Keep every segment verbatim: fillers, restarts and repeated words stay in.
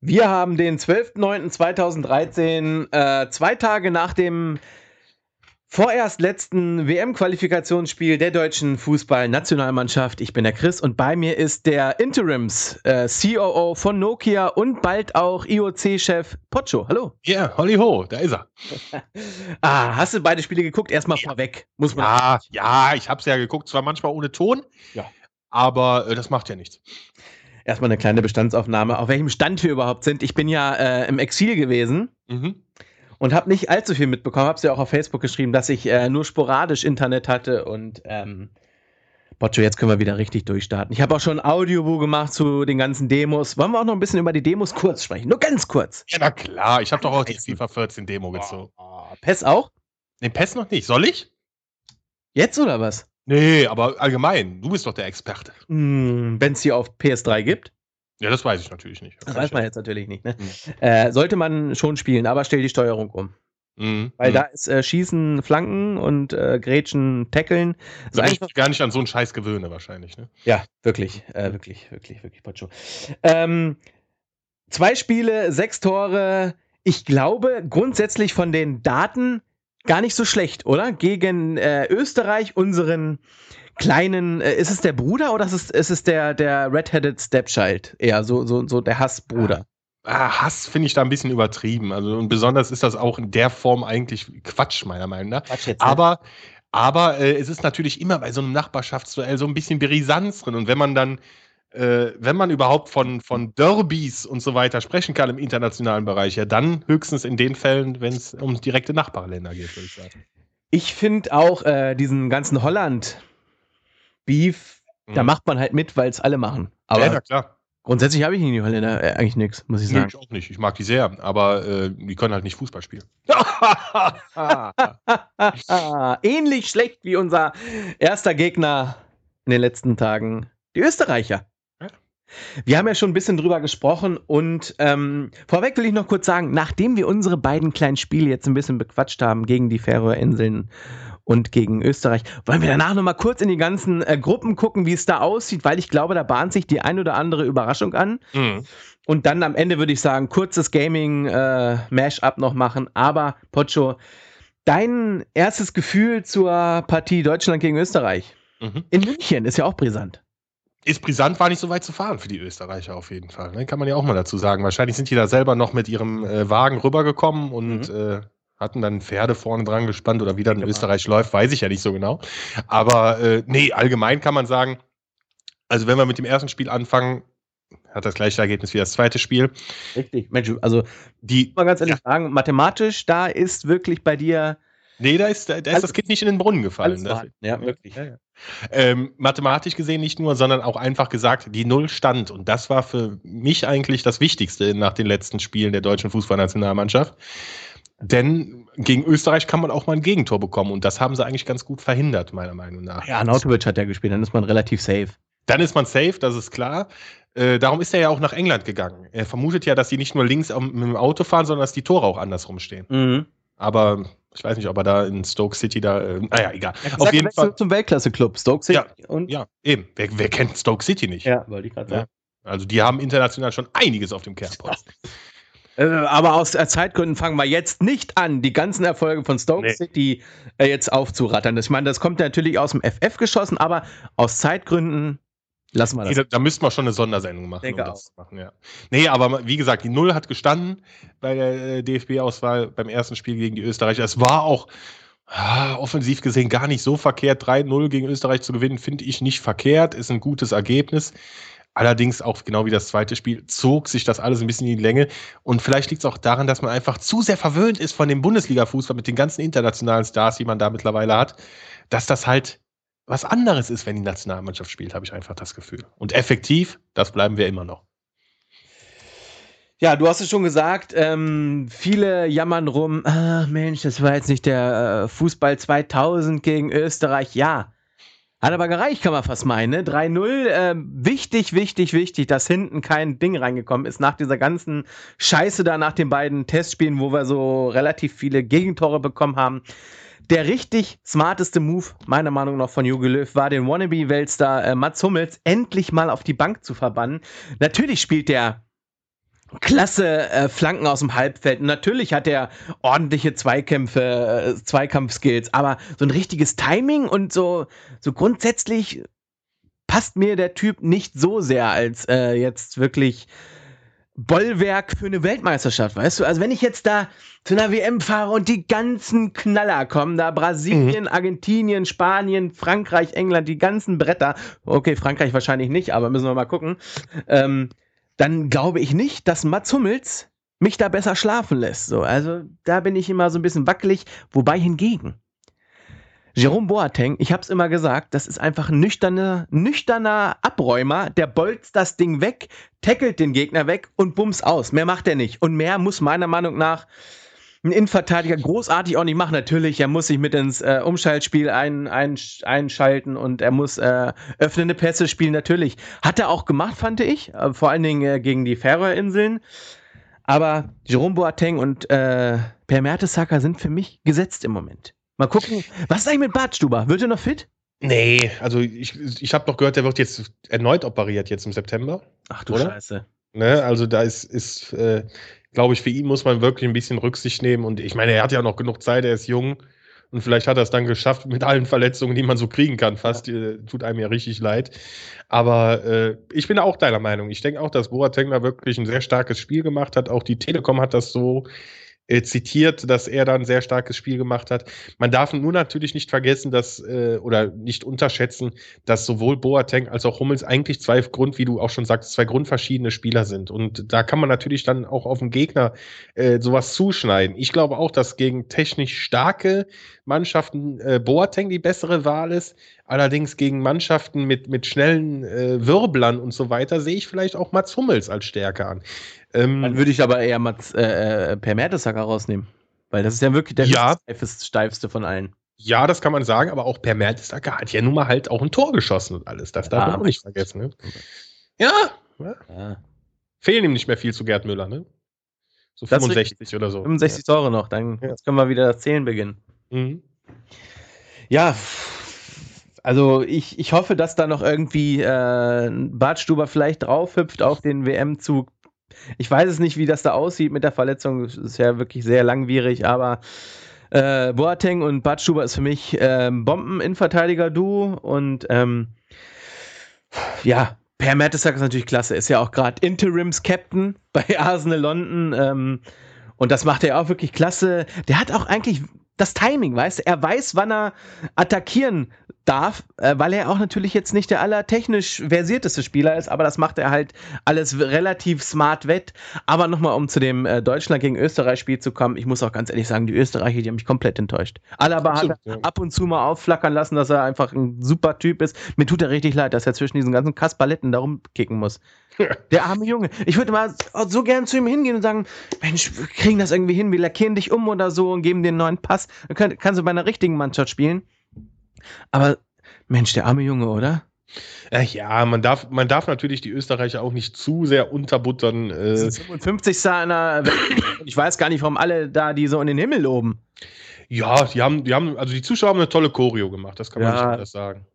Wir haben den zwölften neunten zweitausenddreizehn, äh, zwei Tage nach dem vorerst letzten W M-Qualifikationsspiel der deutschen Fußballnationalmannschaft. Ich bin der Chris und bei mir ist der Interims-C O O von Nokia und bald auch I O C-Chef Pocho. Hallo. Ja, yeah, Holly ho, da ist er. ah, hast du beide Spiele geguckt? Erstmal ja. vorweg, muss man. Ja, ja, ich hab's ja geguckt, zwar manchmal ohne Ton, ja. aber äh, das macht ja nichts. Erstmal eine kleine Bestandsaufnahme, auf welchem Stand wir überhaupt sind. Ich bin ja äh, im Exil gewesen. Mhm. Und habe nicht allzu viel mitbekommen, hab's ja auch auf Facebook geschrieben, dass ich äh, nur sporadisch Internet hatte und ähm, Pocho, jetzt können wir wieder richtig durchstarten. Ich habe auch schon ein Audiobuch gemacht zu den ganzen Demos. Wollen wir auch noch ein bisschen über die Demos kurz sprechen? Nur ganz kurz. Ja, na klar, ich habe doch auch die FIFA vierzehn Demo gezogen. Oh, P E S auch? Den P E S noch nicht. Soll ich? Jetzt oder was? Nee, aber allgemein. Du bist doch der Experte. Hm, wenn es die auf P S drei gibt? Ja, das weiß ich natürlich nicht. Das, das weiß man ja. jetzt natürlich nicht. Ne? Mhm. Äh, sollte man schon spielen, aber stell die Steuerung um. Mhm. Weil mhm. da ist äh, Schießen, Flanken und äh, Grätschen, Tackeln. Also ich mich gar nicht an so einen Scheiß gewöhne wahrscheinlich. Ne? Ja, wirklich, äh, wirklich, wirklich, wirklich, Pocho. Ähm, zwei Spiele, sechs Tore. Ich glaube grundsätzlich von den Daten gar nicht so schlecht, oder? Gegen äh, Österreich, unseren kleinen, äh, ist es der Bruder oder ist es, ist es der, der Red-Headed Stepchild? Eher so, so, so der Hassbruder. Ah, Hass finde ich da ein bisschen übertrieben. Also und besonders ist das auch in der Form eigentlich Quatsch, meiner Meinung nach. Quatsch jetzt, aber ne? aber äh, es ist natürlich immer bei so einem Nachbarschaftsduell so ein bisschen Brisanz drin. Und wenn man dann, äh, wenn man überhaupt von, von Derbys und so weiter sprechen kann im internationalen Bereich, ja dann höchstens in den Fällen, wenn es um direkte Nachbarländer geht, würde ich sagen. Ich finde auch äh, diesen ganzen Holland-Beef, mhm. da macht man halt mit, weil es alle machen. Aber ja, na klar. Grundsätzlich habe ich gegen die Holländer äh, eigentlich nichts, muss ich sagen. Nee, ich auch nicht. Ich mag die sehr, aber äh, die können halt nicht Fußball spielen. Ähnlich schlecht wie unser erster Gegner in den letzten Tagen, die Österreicher. Ja. Wir haben ja schon ein bisschen drüber gesprochen und ähm, vorweg will ich noch kurz sagen, nachdem wir unsere beiden kleinen Spiele jetzt ein bisschen bequatscht haben gegen die Färöerinseln und gegen Österreich, wollen wir danach noch mal kurz in die ganzen äh, Gruppen gucken, wie es da aussieht, weil ich glaube, da bahnt sich die ein oder andere Überraschung an. Mhm. Und dann am Ende würde ich sagen, kurzes Gaming-Mash-up äh, noch machen. Aber, Pocho, dein erstes Gefühl zur Partie Deutschland gegen Österreich mhm. in München ist ja auch brisant. Ist brisant, war nicht so weit zu fahren für die Österreicher auf jeden Fall. Ne? Kann man ja auch mal dazu sagen. Wahrscheinlich sind die da selber noch mit ihrem äh, Wagen rübergekommen und mhm. äh, hatten dann Pferde vorne dran gespannt oder wie das in genau. Österreich läuft, weiß ich ja nicht so genau. Aber äh, nee, allgemein kann man sagen, also wenn wir mit dem ersten Spiel anfangen, hat das gleiche Ergebnis wie das zweite Spiel. Richtig, Mensch, also die, muss man ganz ehrlich ja. sagen, mathematisch, da ist wirklich bei dir... Nee, da ist, da ist das Kind nicht in den Brunnen gefallen. Das, ja, wirklich. Ja, ja. Ähm, mathematisch gesehen nicht nur, sondern auch einfach gesagt, die Null stand. Und das war für mich eigentlich das Wichtigste nach den letzten Spielen der deutschen Fußballnationalmannschaft. Denn gegen Österreich kann man auch mal ein Gegentor bekommen. Und das haben sie eigentlich ganz gut verhindert, meiner Meinung nach. Ja, Nautovic hat ja gespielt, dann ist man relativ safe. Dann ist man safe, das ist klar. Äh, darum ist er ja auch nach England gegangen. Er vermutet ja, dass sie nicht nur links mit dem Auto fahren, sondern dass die Tore auch andersrum stehen. Mhm. Aber ich weiß nicht, ob er da in Stoke City da, äh, naja, egal. Ja, auf jeden Fall zum Weltklasse-Club, Stoke City. Ja, und ja eben. Wer, wer kennt Stoke City nicht? Ja, wollte ich gerade sagen. Ja. Also die haben international schon einiges auf dem Kerbholz. Äh, aber aus äh, Zeitgründen fangen wir jetzt nicht an, die ganzen Erfolge von Stoke nee. City äh, jetzt aufzurattern. Ich meine, das kommt natürlich aus dem F F geschossen, aber aus Zeitgründen lassen wir das. Nee, da, da müssten wir schon eine Sondersendung machen, Denke um das zu machen. Ja. Nee, aber wie gesagt, die Null hat gestanden bei der D F B-Auswahl beim ersten Spiel gegen die Österreicher. Es war auch ah, offensiv gesehen gar nicht so verkehrt. drei null gegen Österreich zu gewinnen, finde ich nicht verkehrt. Ist ein gutes Ergebnis. Allerdings auch genau wie das zweite Spiel zog sich das alles ein bisschen in die Länge. Und vielleicht liegt es auch daran, dass man einfach zu sehr verwöhnt ist von dem Bundesliga-Fußball mit den ganzen internationalen Stars, die man da mittlerweile hat, dass das halt was anderes ist, wenn die Nationalmannschaft spielt, habe ich einfach das Gefühl. Und effektiv, das bleiben wir immer noch. Ja, du hast es schon gesagt, ähm, viele jammern rum, ah, Mensch, das war jetzt nicht der äh, Fußball zweitausend gegen Österreich. Ja, hat aber gereicht, kann man fast meinen. Ne? drei null, äh, wichtig, wichtig, wichtig, dass hinten kein Ding reingekommen ist nach dieser ganzen Scheiße da, nach den beiden Testspielen, wo wir so relativ viele Gegentore bekommen haben. Der richtig smarteste Move, meiner Meinung nach, von Jogi Löw war, den Wannabe-Weltstar äh, Mats Hummels endlich mal auf die Bank zu verbannen. Natürlich spielt der klasse äh, Flanken aus dem Halbfeld. Und natürlich hat er ordentliche Zweikämpfe, äh, Zweikampfskills, aber so ein richtiges Timing und so, so grundsätzlich passt mir der Typ nicht so sehr als äh, jetzt wirklich Bollwerk für eine Weltmeisterschaft, weißt du? Also wenn ich jetzt da zu einer W M fahre und die ganzen Knaller kommen, da Brasilien, mhm. Argentinien, Spanien, Frankreich, England, die ganzen Bretter, okay, Frankreich wahrscheinlich nicht, aber müssen wir mal gucken, ähm, dann glaube ich nicht, dass Mats Hummels mich da besser schlafen lässt. So, also da bin ich immer so ein bisschen wackelig, wobei hingegen Jerome Boateng, ich hab's immer gesagt, das ist einfach ein nüchterner, nüchterner Abräumer, der bolzt das Ding weg, tackelt den Gegner weg und bums aus. Mehr macht er nicht. Und mehr muss meiner Meinung nach ein Innenverteidiger großartig auch nicht machen. Natürlich, er muss sich mit ins äh, Umschaltspiel ein, ein, einschalten und er muss äh, öffnende Pässe spielen, natürlich. Hat er auch gemacht, fand ich, äh, vor allen Dingen äh, gegen die Färöerinseln. Aber Jerome Boateng und äh, Per Mertesacker sind für mich gesetzt im Moment. Mal gucken, was ist eigentlich mit Bartstuber? Wird er noch fit? Nee, also ich, ich habe doch gehört, der wird jetzt erneut operiert jetzt im September. Ach du oder? Scheiße. Ne, also da ist, ist äh, glaube ich, für ihn muss man wirklich ein bisschen Rücksicht nehmen. Und ich meine, er hat ja noch genug Zeit, er ist jung. Und vielleicht hat er es dann geschafft mit allen Verletzungen, die man so kriegen kann. Fast äh, tut einem ja richtig leid. Aber äh, ich bin auch deiner Meinung. Ich denke auch, dass Boateng da wirklich ein sehr starkes Spiel gemacht hat. Auch die Telekom hat das so Äh, zitiert, dass er da ein sehr starkes Spiel gemacht hat. Man darf nur natürlich nicht vergessen, dass äh, oder nicht unterschätzen, dass sowohl Boateng als auch Hummels eigentlich zwei Grund, wie du auch schon sagst, zwei grundverschiedene Spieler sind. Und da kann man natürlich dann auch auf den Gegner äh, sowas zuschneiden. Ich glaube auch, dass gegen technisch starke Mannschaften äh, Boateng die bessere Wahl ist. Allerdings gegen Mannschaften mit, mit schnellen äh, Wirblern und so weiter sehe ich vielleicht auch Mats Hummels als Stärke an. Ähm, Dann würde ich aber eher Mats, äh, Per Mertesacker rausnehmen. Weil das ist ja wirklich der ja. steifste von allen. Ja, das kann man sagen, aber auch Per Mertesacker hat ja nun mal halt auch ein Tor geschossen und alles. Das ja, darf man auch nicht vergessen. Ne? Ja. ja. ja. Fehlen ihm nicht mehr viel zu Gerd Müller, ne? So fünfundsechzig oder so. fünfundsechzig ja. Tore noch, dann ja. Jetzt können wir wieder das Zählen beginnen. Mhm. Ja, also ich, ich hoffe, dass da noch irgendwie äh, Bartstuber vielleicht draufhüpft auf den W M-Zug. Ich weiß es nicht, wie das da aussieht mit der Verletzung. Das ist ja wirklich sehr langwierig, aber äh, Boateng und Bartstuber ist für mich äh, Bomben-Innenverteidiger-Duo und ähm, ja, Per Mertesacker ist natürlich klasse. Ist ja auch gerade Interims-Captain bei Arsenal London ähm, und das macht er auch wirklich klasse. Der hat auch eigentlich das Timing, weißt du? Er weiß, wann er attackieren darf, äh, weil er auch natürlich jetzt nicht der allertechnisch versierteste Spieler ist, aber das macht er halt alles relativ smart wett. Aber nochmal, um zu dem äh, Deutschland gegen Österreich-Spiel zu kommen, ich muss auch ganz ehrlich sagen, die Österreicher, die haben mich komplett enttäuscht. Alaba hat ja. ab und zu mal aufflackern lassen, dass er einfach ein super Typ ist. Mir tut er richtig leid, dass er zwischen diesen ganzen Kasperletten da rumkicken muss. Der arme Junge. Ich würde mal so gern zu ihm hingehen und sagen, Mensch, wir kriegen das irgendwie hin, wir lackieren dich um oder so und geben dir einen neuen Pass. Dann kann, kannst du bei einer richtigen Mannschaft spielen. Aber, Mensch, der arme Junge, oder? Ja, man darf, man darf natürlich die Österreicher auch nicht zu sehr unterbuttern. Äh. Das ist fünfundfünfzigste einer Welt. Ich weiß gar nicht, warum alle da die so in den Himmel loben. Ja, die haben, die haben, also die Zuschauer haben eine tolle Choreo gemacht, das kann man ja. nicht anders sagen.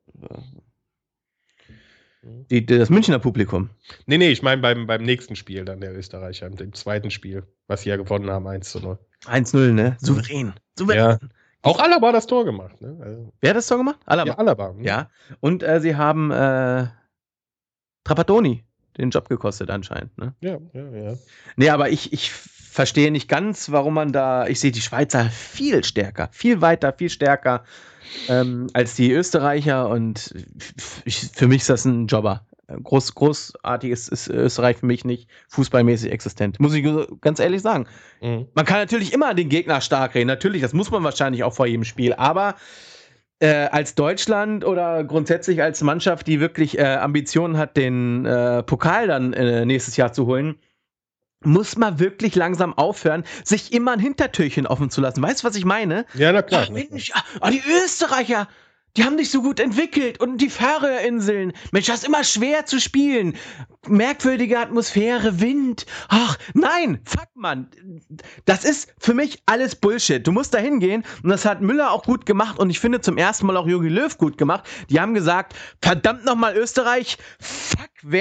Die, das Münchner Publikum. Nee, nee, ich meine beim, beim nächsten Spiel dann der Österreicher, im zweiten Spiel, was sie ja gewonnen haben, eins zu null. eins null, ne? Souverän. Souverän. Ja. Auch Alaba das Tor gemacht, ne? Also, wer hat das Tor gemacht? Alaba. Ja, Alaba. Ne? Ja. Und äh, sie haben äh, Trapattoni den Job gekostet anscheinend, ne? Ja, ja, ja. Nee, aber ich, ich verstehe nicht ganz, warum man da, ich sehe die Schweizer viel stärker, viel weiter, viel stärker ähm, als die Österreicher und ich, für mich ist das ein Jobber. Groß, großartiges ist Österreich für mich nicht fußballmäßig existent. Muss ich ganz ehrlich sagen. Mhm. Man kann natürlich immer den Gegner stark reden. Natürlich, das muss man wahrscheinlich auch vor jedem Spiel. Aber äh, als Deutschland oder grundsätzlich als Mannschaft, die wirklich äh, Ambitionen hat, den äh, Pokal dann äh, nächstes Jahr zu holen, muss man wirklich langsam aufhören, sich immer ein Hintertürchen offen zu lassen. Weißt du, was ich meine? Ja, na klar. Ach, Mensch, ah, die Österreicher, die haben dich so gut entwickelt und die Färöerinseln. Mensch, das ist immer schwer zu spielen. Merkwürdige Atmosphäre, Wind. Ach, nein, fuck, Mann. Das ist für mich alles Bullshit. Du musst da hingehen und das hat Müller auch gut gemacht und ich finde zum ersten Mal auch Jogi Löw gut gemacht. Die haben gesagt, verdammt nochmal Österreich, fuck, wer?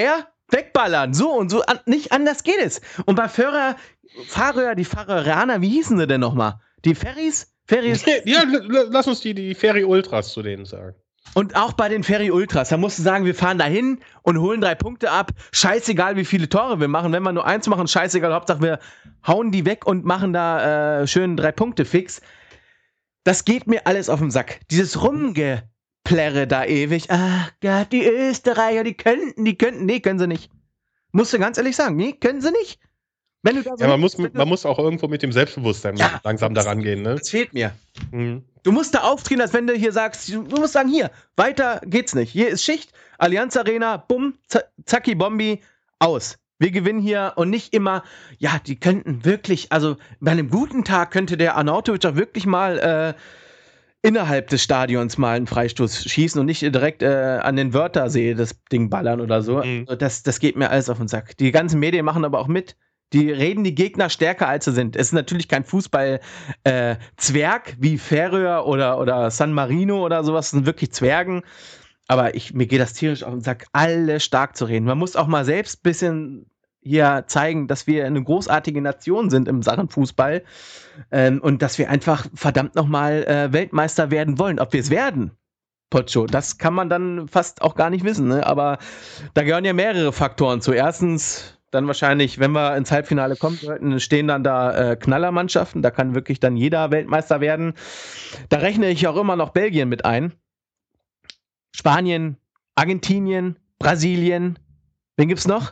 wegballern. So und so. An, nicht anders geht es. Und bei Fahrer, Fahrer, die Fahreraner, wie hießen sie denn nochmal? Die Ferries? Ferries? Ja, l- lass uns die, die Ferry Ultras zu denen sagen. Und auch bei den Ferry Ultras, da musst du sagen, wir fahren da hin und holen drei Punkte ab. Scheißegal, wie viele Tore wir machen. Wenn wir nur eins machen, scheißegal. Hauptsache, wir hauen die weg und machen da äh, schön drei Punkte fix. Das geht mir alles auf den Sack. Dieses Rumgeplärre da ewig. Ach Gott, die Österreicher, die könnten, die könnten. Nee, können sie nicht. Musst du ganz ehrlich sagen, nee, können sie nicht. Wenn du da so Ja, man nicht, muss, man muss auch irgendwo mit dem Selbstbewusstsein Ja, langsam daran gehen, ne? Das fehlt mir. Mhm. Du musst da auftreten, als wenn du hier sagst, du musst sagen, hier, weiter geht's nicht. Hier ist Schicht, Allianz Arena, bumm, zacki Bombi, aus. Wir gewinnen hier und nicht immer, ja, die könnten wirklich, also bei einem guten Tag könnte der Arnautovic auch wirklich mal äh, innerhalb des Stadions mal einen Freistoß schießen und nicht direkt äh, an den Wörthersee das Ding ballern oder so. Mhm. Also das, das geht mir alles auf den Sack. Die ganzen Medien machen aber auch mit. Die reden die Gegner stärker, als sie sind. Es ist natürlich kein Fußball-Zwerg äh, wie Färöer oder, oder San Marino oder sowas. Das sind wirklich Zwergen. Aber ich, mir geht das tierisch auf den Sack, alle stark zu reden. Man muss auch mal selbst ein bisschen hier zeigen, dass wir eine großartige Nation sind im Sachen Fußball. Ähm, und dass wir einfach verdammt nochmal äh, Weltmeister werden wollen. Ob wir es werden, Pocho, das kann man dann fast auch gar nicht wissen. Ne? Aber da gehören ja mehrere Faktoren zu. Erstens dann wahrscheinlich, wenn wir ins Halbfinale kommen sollten, stehen dann da äh, Knallermannschaften. Da kann wirklich dann jeder Weltmeister werden. Da rechne ich auch immer noch Belgien mit ein. Spanien, Argentinien, Brasilien. Wen gibt's noch?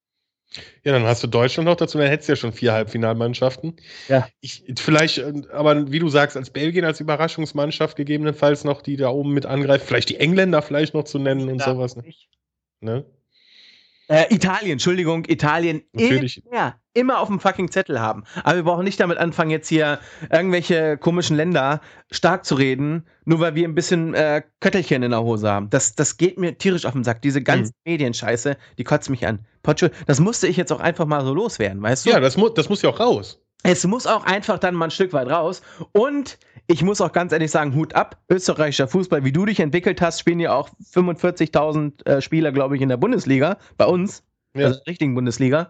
Ja, dann hast du Deutschland noch dazu, dann hättest du ja schon vier Halbfinalmannschaften. Ja. Ich, vielleicht, aber wie du sagst, als Belgien als Überraschungsmannschaft gegebenenfalls noch, die da oben mit angreift, vielleicht die Engländer vielleicht noch zu nennen und Ja, sowas. Ne? Ne? Äh, Italien, Entschuldigung, Italien Natürlich. immer, immer auf dem fucking Zettel haben. Aber wir brauchen nicht damit anfangen, jetzt hier irgendwelche komischen Länder stark zu reden, nur weil wir ein bisschen äh, Köttelchen in der Hose haben. Das, das geht mir tierisch auf den Sack. Diese ganze Mhm. Medienscheiße, die kotzt mich an. Pocho, das musste ich jetzt auch einfach mal so loswerden, weißt du? Ja, das, mu das muss ja auch raus. Es muss auch einfach dann mal ein Stück weit raus. Und ich muss auch ganz ehrlich sagen, Hut ab, österreichischer Fußball, wie du dich entwickelt hast, spielen ja auch fünfundvierzigtausend äh, Spieler, glaube ich, in der Bundesliga, bei uns, Ja. also in der richtigen Bundesliga.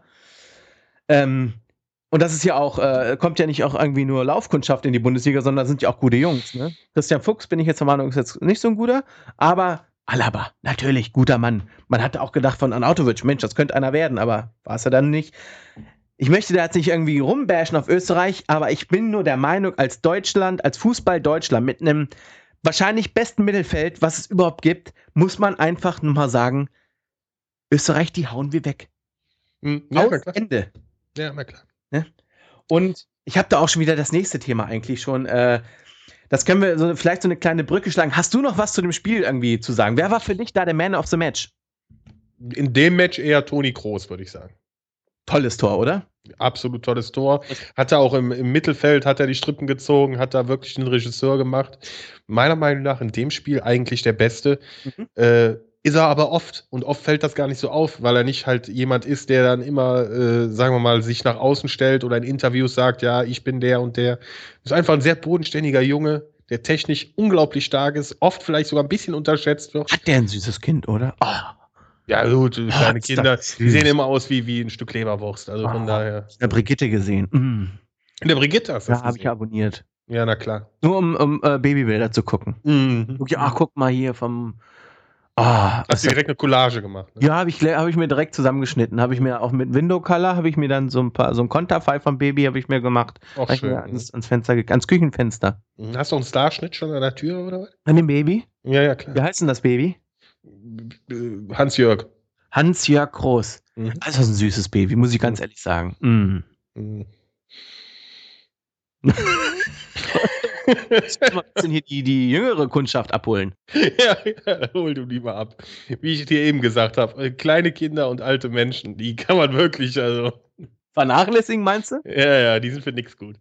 Ähm, und das ist ja auch, äh, kommt ja nicht auch irgendwie nur Laufkundschaft in die Bundesliga, sondern sind ja auch gute Jungs. Ne? Christian Fuchs, bin ich jetzt der Meinung, ist jetzt nicht so ein guter, aber Alaba, natürlich, guter Mann. Man hatte auch gedacht von Arnautovic, Mensch, das könnte einer werden, aber war es ja dann nicht. Ich möchte da jetzt nicht irgendwie rumbashen auf Österreich, aber ich bin nur der Meinung, als Deutschland, als Fußball-Deutschland mit einem wahrscheinlich besten Mittelfeld, was es überhaupt gibt, muss man einfach nur mal sagen, Österreich, die hauen wir weg. Mhm. Ja, Aus na klar. Ende. Ja, na klar. Und ich habe da auch schon wieder das nächste Thema eigentlich schon. Äh, das können wir so, vielleicht so eine kleine Brücke schlagen. Hast du noch was zu dem Spiel irgendwie zu sagen? Wer war für dich da der Man of the Match? In dem Match eher Toni Kroos, würde ich sagen. Tolles Tor, oder? Absolut tolles Tor. Hat er auch im, im Mittelfeld, hat er die Strippen gezogen, hat da wirklich den Regisseur gemacht. Meiner Meinung nach in dem Spiel eigentlich der Beste. Mhm. Äh, ist er aber oft. Und oft fällt das gar nicht so auf, weil er nicht halt jemand ist, der dann immer, äh, sagen wir mal, sich nach außen stellt oder in Interviews sagt, ja, ich bin der und der. Ist einfach ein sehr bodenständiger Junge, der technisch unglaublich stark ist, oft vielleicht sogar ein bisschen unterschätzt wird. Hat der ein süßes Kind, oder? Oh. Ja, gut, kleine ist Kinder, das die süß. sehen immer aus wie, wie ein Stück Leberwurst. Also von Ah. daher. Ich habe Brigitte gesehen. Mm. In der Brigitte hast du Ja, das habe ich gesehen? abonniert. Ja, na klar. Nur um, um äh, Babybilder zu gucken. Mhm. Guck, ach, guck mal hier vom. Ah, Hast du direkt eine Collage gemacht? Ne? ja, habe ich, hab ich mir direkt zusammengeschnitten. Habe ich mir auch mit Window Color, habe ich mir dann so ein paar, so ein Konterfei vom Baby habe ich mir gemacht. Auch Hab ich schön. mir ans, ans Fenster, ge- ans Küchenfenster. Mhm. Hast du einen Starschnitt schon an der Tür oder was? An dem Baby? Ja, ja, klar. Wie heißt denn das Baby? Äh, Hans-Jörg. Hans-Jörg Groß. Mhm. Das ist ein süßes Baby, muss ich ganz ehrlich sagen. Mm. Mhm. Jetzt mal ein bisschen hier die, die jüngere Kundschaft abholen. ja, ja, hol du die mal ab. Wie ich dir eben gesagt habe, kleine Kinder und alte Menschen, die kann man wirklich, also, Vernachlässigen, meinst du? ja, ja, die sind für nichts gut.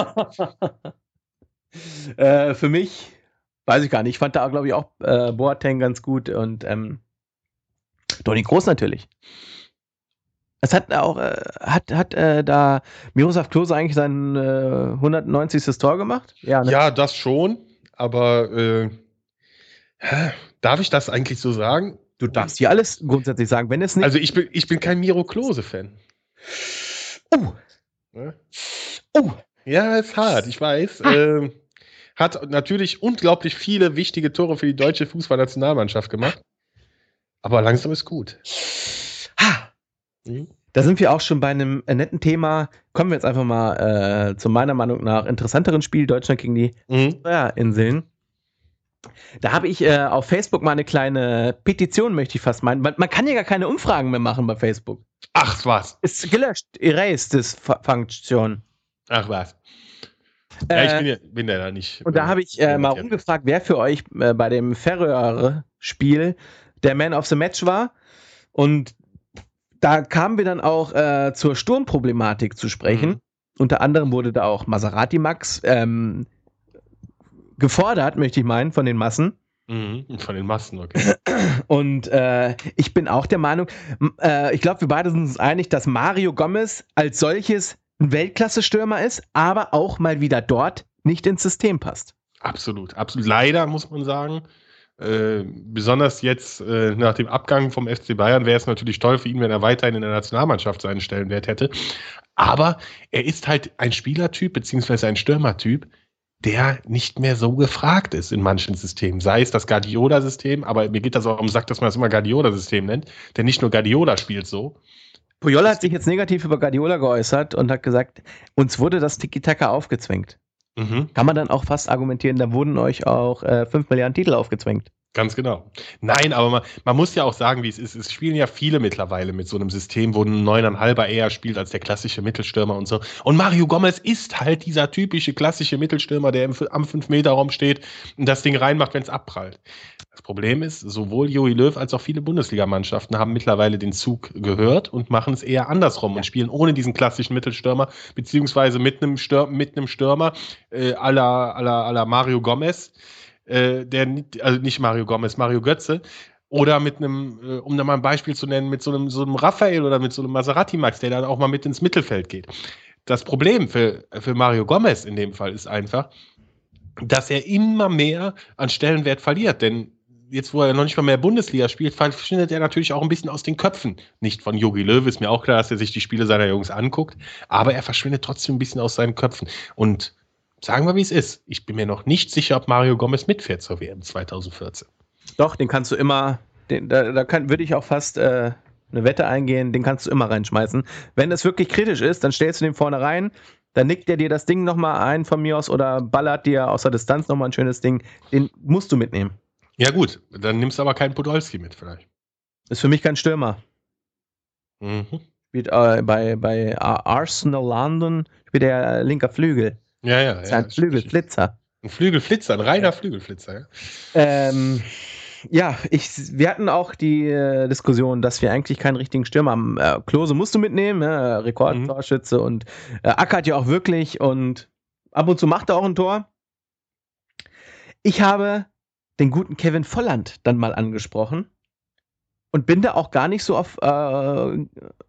äh, für mich, weiß ich gar nicht. Ich fand da, glaube ich, auch äh, Boateng ganz gut und ähm, Toni Kroos natürlich. Es hat auch, äh, hat, hat äh, da Miroslav Klose eigentlich sein äh, hundertneunzigste Tor gemacht? Ja, ne? Ja, das schon, aber äh, darf ich das eigentlich so sagen? Du darfst hier alles grundsätzlich sagen, wenn es nicht. Also ich bin, ich bin kein Miro Klose-Fan. Oh. Ne? Oh. Ja, ist hart, ich weiß. Ah. Ähm, hat natürlich unglaublich viele wichtige Tore für die deutsche Fußballnationalmannschaft gemacht. Aber langsam ist gut. Ha. Mhm. Da sind wir auch schon bei einem netten Thema. Kommen wir jetzt einfach mal äh, zu meiner Meinung nach interessanteren Spiel, Deutschland gegen die Färöerinseln. Mhm. Da habe ich äh, auf Facebook mal eine kleine Petition, möchte ich fast meinen. Man, man kann ja gar keine Umfragen mehr machen bei Facebook. Ach was. Ist gelöscht, erased, das Funktion. Ach was. Ja, äh, ich bin ja, bin ja da nicht. Und da habe ich äh, mal rumgefragt, wer für euch äh, bei dem Färöer-Spiel der Man of the Match war. Und da kamen wir dann auch äh, zur Sturmproblematik zu sprechen. Mhm. Unter anderem wurde da auch Maserati Max ähm, gefordert, möchte ich meinen, von den Massen. Mhm, von den Massen, okay. Und äh, ich bin auch der Meinung, äh, ich glaube, wir beide sind uns einig, dass Mario Gomez als solches ein Weltklasse-Stürmer ist, aber auch mal wieder dort nicht ins System passt. Absolut, absolut. Leider, muss man sagen. Äh, besonders jetzt äh, nach dem Abgang vom F C Bayern wäre es natürlich toll für ihn, wenn er weiterhin in der Nationalmannschaft seinen Stellenwert hätte. Aber er ist halt ein Spielertyp, beziehungsweise ein Stürmertyp, der nicht mehr so gefragt ist in manchen Systemen. Sei es das Guardiola-System, aber mir geht das auch um den Sack, dass man das immer Guardiola-System nennt, denn nicht nur Guardiola spielt so. Puyol hat sich jetzt negativ über Guardiola geäußert und hat gesagt, uns wurde das Tiki-Taka aufgezwängt. Mhm. Kann man dann auch fast argumentieren, da wurden euch auch äh, fünf Milliarden Titel aufgezwängt. Ganz genau. Nein, aber man, man muss ja auch sagen, wie es ist. Es spielen ja viele mittlerweile mit so einem System, wo ein Neuneinhalber eher spielt als der klassische Mittelstürmer und so. Und Mario Gomez ist halt dieser typische klassische Mittelstürmer, der im, am fünf Meter Raum steht und das Ding reinmacht, wenn es abprallt. Das Problem ist, sowohl Jogi Löw als auch viele Bundesligamannschaften haben mittlerweile den Zug gehört und machen es eher andersrum ja. und spielen ohne diesen klassischen Mittelstürmer, beziehungsweise mit einem Stürmer, mit einem Stürmer äh, à la, à la, à la Mario Gomez, äh, der also nicht Mario Gomez, Mario Götze, oder mit einem, äh, um da mal ein Beispiel zu nennen, mit so einem, so einem Raphael oder mit so einem Maserati Max, der dann auch mal mit ins Mittelfeld geht. Das Problem für, für Mario Gomez in dem Fall ist einfach, dass er immer mehr an Stellenwert verliert, denn jetzt, wo er noch nicht mal mehr Bundesliga spielt, verschwindet er natürlich auch ein bisschen aus den Köpfen. Nicht von Jogi Löw, ist mir auch klar, dass er sich die Spiele seiner Jungs anguckt, aber er verschwindet trotzdem ein bisschen aus seinen Köpfen. Und sagen wir, wie es ist, ich bin mir noch nicht sicher, ob Mario Gomez mitfährt zur W M zwanzig vierzehn. Doch, den kannst du immer, den, da, da kann, würde ich auch fast äh, eine Wette eingehen, den kannst du immer reinschmeißen. Wenn es wirklich kritisch ist, dann stellst du den vorne rein, dann nickt er dir das Ding nochmal ein von mir aus oder ballert dir aus der Distanz nochmal ein schönes Ding. Den musst du mitnehmen. Ja gut, dann nimmst du aber keinen Podolski mit vielleicht. Ist für mich kein Stürmer. Mhm. Spielt äh, bei, bei Arsenal London spielt der linker Flügel. Ja, ja. Ist ja, ein Flügelflitzer. Ein Flügelflitzer, ein reiner Flügelflitzer, ja. Ähm, ja, ich, wir hatten auch die äh, Diskussion, dass wir eigentlich keinen richtigen Stürmer haben. Äh, Klose musst du mitnehmen, ja, Rekordtorschütze mhm. und äh, ackert ja auch wirklich und ab und zu macht er auch ein Tor. Ich habe den guten Kevin Volland dann mal angesprochen und bin da auch gar nicht so auf äh,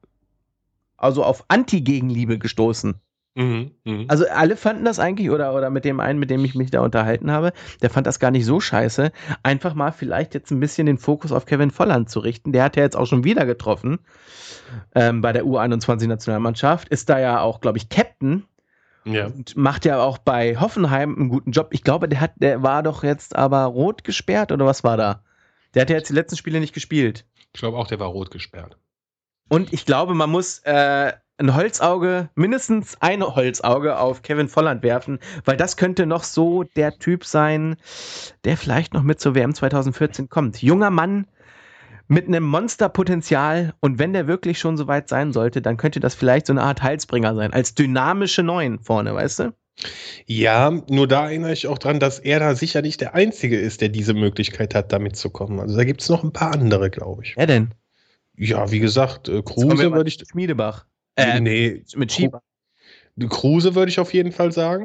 also auf Anti-Gegenliebe gestoßen. Mhm, mh. Also alle fanden das eigentlich, oder, oder mit dem einen, mit dem ich mich da unterhalten habe, der fand das gar nicht so scheiße, einfach mal vielleicht jetzt ein bisschen den Fokus auf Kevin Volland zu richten. Der hat ja jetzt auch schon wieder getroffen ähm, bei der U einundzwanzig-Nationalmannschaft, ist da ja auch, glaube ich, Captain. Ja. Und macht ja auch bei Hoffenheim einen guten Job. Ich glaube, der hat, der war doch jetzt aber rot gesperrt, oder was war da? Der hat ja jetzt die letzten Spiele nicht gespielt. Ich glaube auch, der war rot gesperrt. Und ich glaube, man muss äh, ein Holzauge, mindestens ein Holzauge auf Kevin Volland werfen, weil das könnte noch so der Typ sein, der vielleicht noch mit zur W M zwanzig vierzehn kommt. Junger Mann mit einem Monsterpotenzial, und wenn der wirklich schon so weit sein sollte, dann könnte das vielleicht so eine Art Heilsbringer sein, als dynamische Neun vorne, weißt du? Ja, nur da erinnere ich auch dran, dass er da sicher nicht der Einzige ist, der diese Möglichkeit hat, damit zu kommen. Also da gibt es noch ein paar andere, glaube ich. Wer denn? Ja, wie gesagt, äh, Kruse würde ich... Schmiedebach. Äh, nee, mit Schieber. Kruse würde ich auf jeden Fall sagen.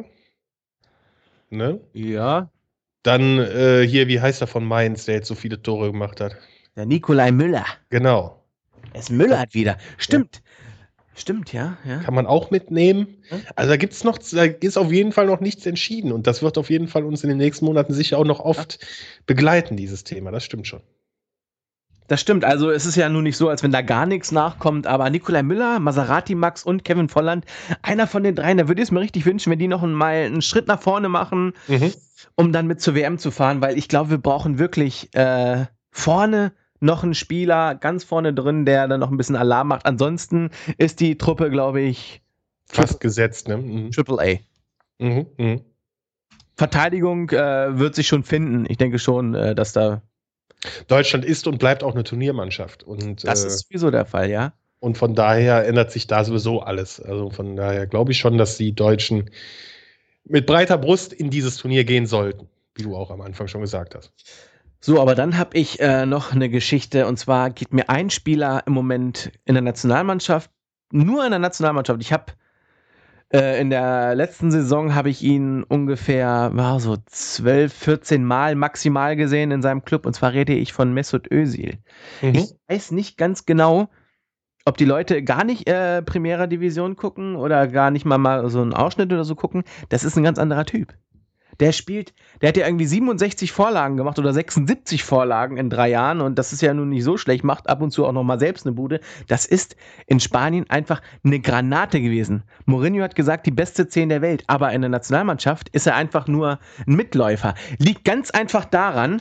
Ne? Ja. Dann äh, hier, wie heißt er von Mainz, der jetzt so viele Tore gemacht hat? Der Nikolai Müller. Genau. Es Müller hat wieder. Stimmt. Ja. Stimmt, ja, ja. Kann man auch mitnehmen. Also da gibt's noch, da ist auf jeden Fall noch nichts entschieden. Und das wird auf jeden Fall uns in den nächsten Monaten sicher auch noch oft ja. begleiten, dieses Thema. Das stimmt schon. Das stimmt, also es ist ja nun nicht so, als wenn da gar nichts nachkommt, aber Nikolai Müller, Maserati Max und Kevin Volland, einer von den dreien, da würde ich es mir richtig wünschen, wenn die noch mal einen Schritt nach vorne machen, mhm. um dann mit zur W M zu fahren, weil ich glaube, wir brauchen wirklich äh, vorne noch einen Spieler, ganz vorne drin, der dann noch ein bisschen Alarm macht. Ansonsten ist die Truppe, glaube ich, fast gesetzt, ne? Mhm. Triple A. Mhm, mh. Verteidigung äh, wird sich schon finden. Ich denke schon, äh, dass da Deutschland ist und bleibt auch eine Turniermannschaft. Und, das äh, ist sowieso der Fall, ja. Und von daher ändert sich da sowieso alles. Also von daher glaube ich schon, dass die Deutschen mit breiter Brust in dieses Turnier gehen sollten, wie du auch am Anfang schon gesagt hast. So, aber dann habe ich äh, noch eine Geschichte, und zwar geht mir ein Spieler im Moment in der Nationalmannschaft, nur in der Nationalmannschaft. Ich habe äh, in der letzten Saison habe ich ihn ungefähr wow, so zwölf, vierzehn Mal maximal gesehen in seinem Club, und zwar rede ich von Mesut Özil. Mhm. Ich weiß nicht ganz genau, ob die Leute gar nicht äh, Primera Division gucken oder gar nicht mal, mal so einen Ausschnitt oder so gucken. Das ist ein ganz anderer Typ. Der spielt, der hat ja irgendwie siebenundsechzig Vorlagen gemacht oder sechsundsiebzig Vorlagen in drei Jahren, und das ist ja nun nicht so schlecht, macht ab und zu auch noch mal selbst eine Bude. Das ist in Spanien einfach eine Granate gewesen. Mourinho hat gesagt, die beste Zehn der Welt, aber in der Nationalmannschaft ist er einfach nur ein Mitläufer. Liegt ganz einfach daran,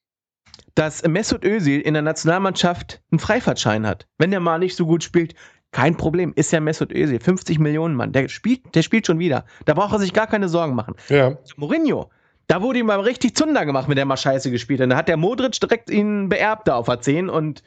dass Mesut Özil in der Nationalmannschaft einen Freifahrtschein hat. Wenn der mal nicht so gut spielt, kein Problem, ist ja Mesut Özil, fünfzig Millionen Mann, der spielt, der spielt schon wieder. Da braucht er sich gar keine Sorgen machen. Ja. Mourinho, da wurde ihm mal richtig Zunder gemacht, wenn der mal scheiße gespielt hat. Da hat der Modric direkt ihn beerbt da auf der zehn, und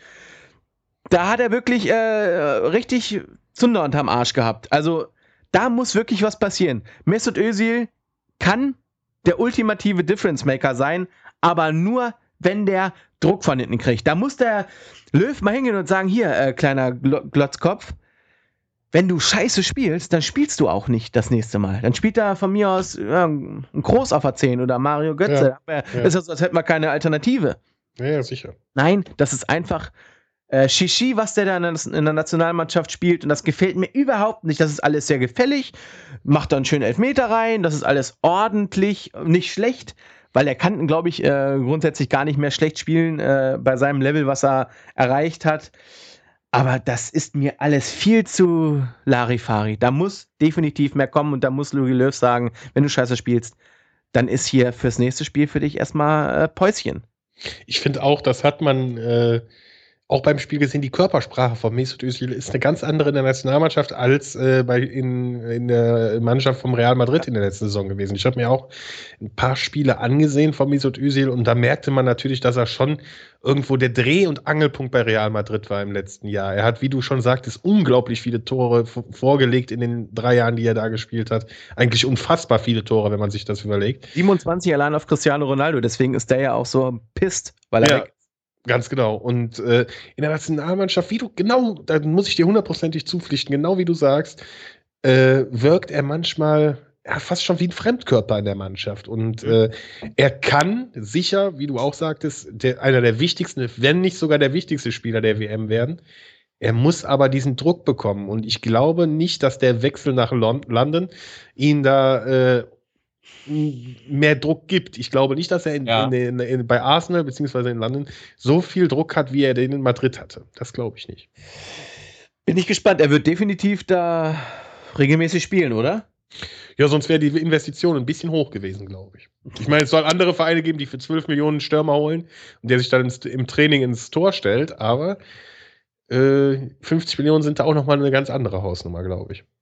da hat er wirklich äh, richtig Zunder unterm Arsch gehabt. Also da muss wirklich was passieren. Mesut Özil kann der ultimative Difference Maker sein, aber nur wenn der Druck von hinten kriegt. Da muss der Löw mal hingehen und sagen, hier, äh, kleiner Glotzkopf, wenn du scheiße spielst, dann spielst du auch nicht das nächste Mal. Dann spielt da von mir aus ja, ein Groß auf der zehn oder Mario Götze. Ja, ja. Ist das, als hätten wir keine Alternative. Ja, ja, sicher. Nein, das ist einfach äh, Shishi, was der da in der, in der Nationalmannschaft spielt, und das gefällt mir überhaupt nicht. Das ist alles sehr gefällig, macht da einen schönen Elfmeter rein, das ist alles ordentlich, nicht schlecht, weil er kann, glaube ich, äh, grundsätzlich gar nicht mehr schlecht spielen äh, bei seinem Level, was er erreicht hat. Aber das ist mir alles viel zu Larifari. Da muss definitiv mehr kommen, und da muss Jogi Löw sagen, wenn du scheiße spielst, dann ist hier fürs nächste Spiel für dich erstmal äh, Päuschen. Ich finde auch, das hat man äh, auch beim Spiel gesehen, die Körpersprache von Mesut Özil ist eine ganz andere in der Nationalmannschaft als äh, bei in, in der Mannschaft vom Real Madrid in der letzten Saison gewesen. Ich habe mir auch ein paar Spiele angesehen von Mesut Özil, und da merkte man natürlich, dass er schon irgendwo der Dreh- und Angelpunkt bei Real Madrid war im letzten Jahr. Er hat, wie du schon sagtest, unglaublich viele Tore f- vorgelegt in den drei Jahren, die er da gespielt hat. Eigentlich unfassbar viele Tore, wenn man sich das überlegt. siebenundzwanzig allein auf Cristiano Ronaldo, deswegen ist der ja auch so pisst, weil er ja. weg ist. Ganz genau. Und äh, in der Nationalmannschaft, wie du, genau, da muss ich dir hundertprozentig zupflichten, genau wie du sagst, äh, wirkt er manchmal ja, fast schon wie ein Fremdkörper in der Mannschaft. Und äh, er kann sicher, wie du auch sagtest, der, einer der wichtigsten, wenn nicht sogar der wichtigste Spieler der W M werden. Er muss aber diesen Druck bekommen. Und ich glaube nicht, dass der Wechsel nach Lon- London ihn da äh, mehr Druck gibt. Ich glaube nicht, dass er in, ja. in, in, in, bei Arsenal beziehungsweise in London so viel Druck hat, wie er den in Madrid hatte. Das glaube ich nicht. Bin ich gespannt. Er wird definitiv da regelmäßig spielen, oder? Ja, sonst wäre die Investition ein bisschen hoch gewesen, glaube ich. Ich meine, es soll andere Vereine geben, die für zwölf Millionen Stürmer holen und der sich dann ins, im Training ins Tor stellt, aber äh, fünfzig Millionen sind da auch nochmal eine ganz andere Hausnummer, glaube ich.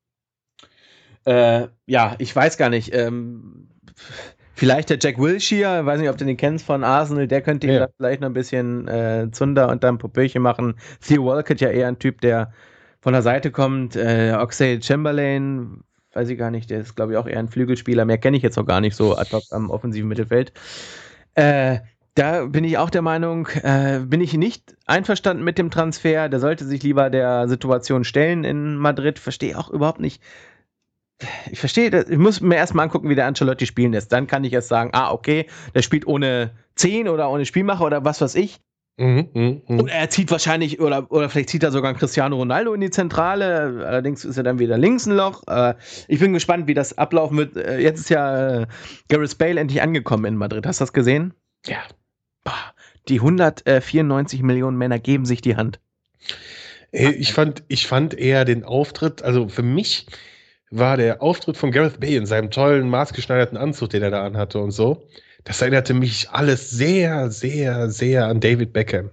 Äh, ja, ich weiß gar nicht. Ähm, vielleicht der Jack Wilshere, weiß nicht, ob du den kennst von Arsenal, der könnte ihm ja. da vielleicht noch ein bisschen äh, Zunder und dann ein Popöchen machen. Theo Walcott ja eher ein Typ, der von der Seite kommt. Äh, Oxlade Chamberlain, weiß ich gar nicht, der ist, glaube ich, auch eher ein Flügelspieler. Mehr kenne ich jetzt auch gar nicht so ad hoc am offensiven Mittelfeld. Äh, da bin ich auch der Meinung, äh, bin ich nicht einverstanden mit dem Transfer. Der sollte sich lieber der Situation stellen in Madrid. Verstehe auch überhaupt nicht. Ich verstehe, ich muss mir erstmal angucken, wie der Ancelotti spielen lässt. Dann kann ich erst sagen, ah, okay, der spielt ohne zehn oder ohne Spielmacher oder was weiß ich. Mhm, mh, oder er zieht wahrscheinlich, oder, oder vielleicht zieht er sogar einen Cristiano Ronaldo in die Zentrale. Allerdings ist er dann wieder links ein Loch. Ich bin gespannt, wie das ablaufen wird. Jetzt ist ja Gareth Bale endlich angekommen in Madrid. Hast du das gesehen? Ja. Die hundertvierundneunzig Millionen Männer geben sich die Hand. Ich fand, ich fand eher den Auftritt, also für mich war der Auftritt von Gareth Bale in seinem tollen, maßgeschneiderten Anzug, den er da anhatte und so, das erinnerte mich alles sehr, sehr, sehr an David Beckham.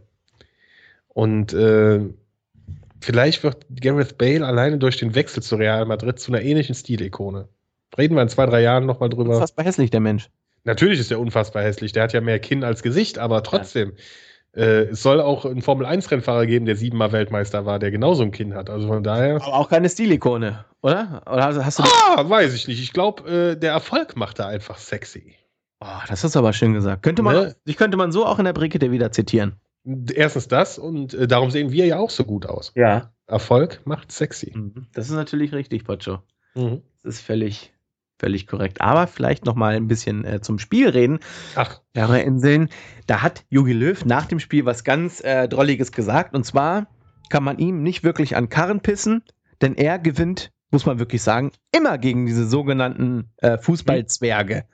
Und äh, vielleicht wird Gareth Bale alleine durch den Wechsel zu Real Madrid zu einer ähnlichen Stilikone. Reden wir in zwei, drei Jahren nochmal drüber. Unfassbar hässlich, der Mensch. Natürlich ist er unfassbar hässlich. Der hat ja mehr Kinn als Gesicht, aber trotzdem. Ja. Äh, es soll auch einen Formel eins Rennfahrer geben, der siebenmal Weltmeister war, der genauso ein Kinn hat. Also von daher. Aber auch keine Stilikone, oder? Oder hast, hast du ah, weiß ich nicht. Ich glaube, äh, der Erfolg macht da einfach sexy. Oh, das ist aber schön gesagt. Könnte man, ne? Ich könnte man so auch in der Brigitte wieder zitieren. Erstens das und äh, darum sehen wir ja auch so gut aus. Ja. Erfolg macht sexy. Das ist natürlich richtig, Pocho. Mhm. Das ist völlig, völlig korrekt. Aber vielleicht noch mal ein bisschen äh, zum Spiel reden. Ach. Inseln. Da hat Jogi Löw nach dem Spiel was ganz äh, Drolliges gesagt. Und zwar kann man ihm nicht wirklich an Karren pissen, denn er gewinnt, muss man wirklich sagen, immer gegen diese sogenannten äh, Fußballzwerge. Mhm.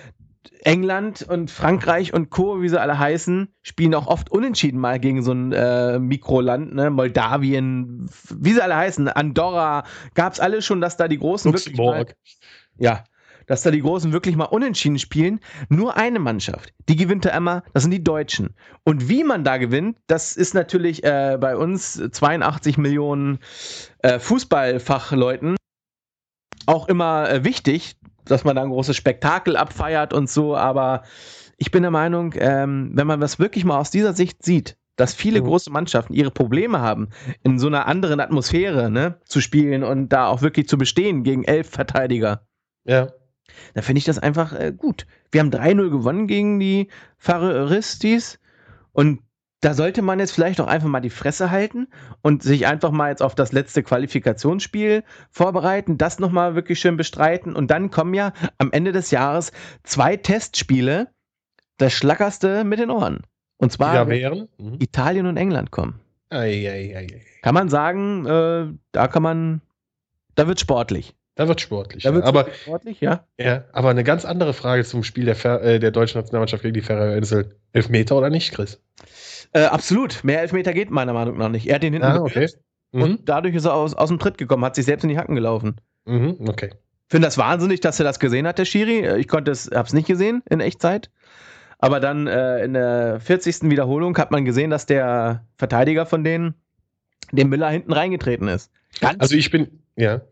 England und Frankreich und Co., wie sie alle heißen, spielen auch oft unentschieden mal gegen so ein äh, Mikroland, ne? Moldawien, wie sie alle heißen, Andorra, gab es alles schon, dass da die Großen wirklich mal, ja, dass da die Großen wirklich mal unentschieden spielen. Nur eine Mannschaft, die gewinnt da immer, das sind die Deutschen. Und wie man da gewinnt, das ist natürlich äh, bei uns zweiundachtzig Millionen äh, Fußballfachleuten auch immer äh, wichtig, dass man da ein großes Spektakel abfeiert und so, aber ich bin der Meinung, ähm, wenn man das wirklich mal aus dieser Sicht sieht, dass viele mhm. große Mannschaften ihre Probleme haben, in so einer anderen Atmosphäre, ne, zu spielen und da auch wirklich zu bestehen gegen elf Verteidiger. Ja. Da finde ich das einfach äh, gut. Wir haben drei null gewonnen gegen die Färöistis und da sollte man jetzt vielleicht auch einfach mal die Fresse halten und sich einfach mal jetzt auf das letzte Qualifikationsspiel vorbereiten, das nochmal wirklich schön bestreiten und dann kommen ja am Ende des Jahres zwei Testspiele, das Schlackerste mit den Ohren. Und zwar ja, wären mhm. Italien und England kommen. Ei, ei, ei, ei. Kann man sagen, äh, da kann man, da wird sportlich. Da wird sportlich. Da ja. aber, sportlich, ja. ja. Aber eine ganz andere Frage zum Spiel der, Fer äh, der deutschen Nationalmannschaft gegen die Färöerinseln. Elfmeter oder nicht, Chris? Äh, absolut. Mehr Elfmeter geht meiner Meinung nach nicht. Er hat den hinten ah, okay. mhm. und dadurch ist er aus, aus dem Tritt gekommen, hat sich selbst in die Hacken gelaufen. Mhm, okay. Ich finde das wahnsinnig, dass er das gesehen hat, der Schiri. Ich konnte es, hab's nicht gesehen in Echtzeit. Aber dann äh, in der vierzigsten Wiederholung hat man gesehen, dass der Verteidiger von denen, dem Müller, hinten reingetreten ist. Ganz also ich bin, ja.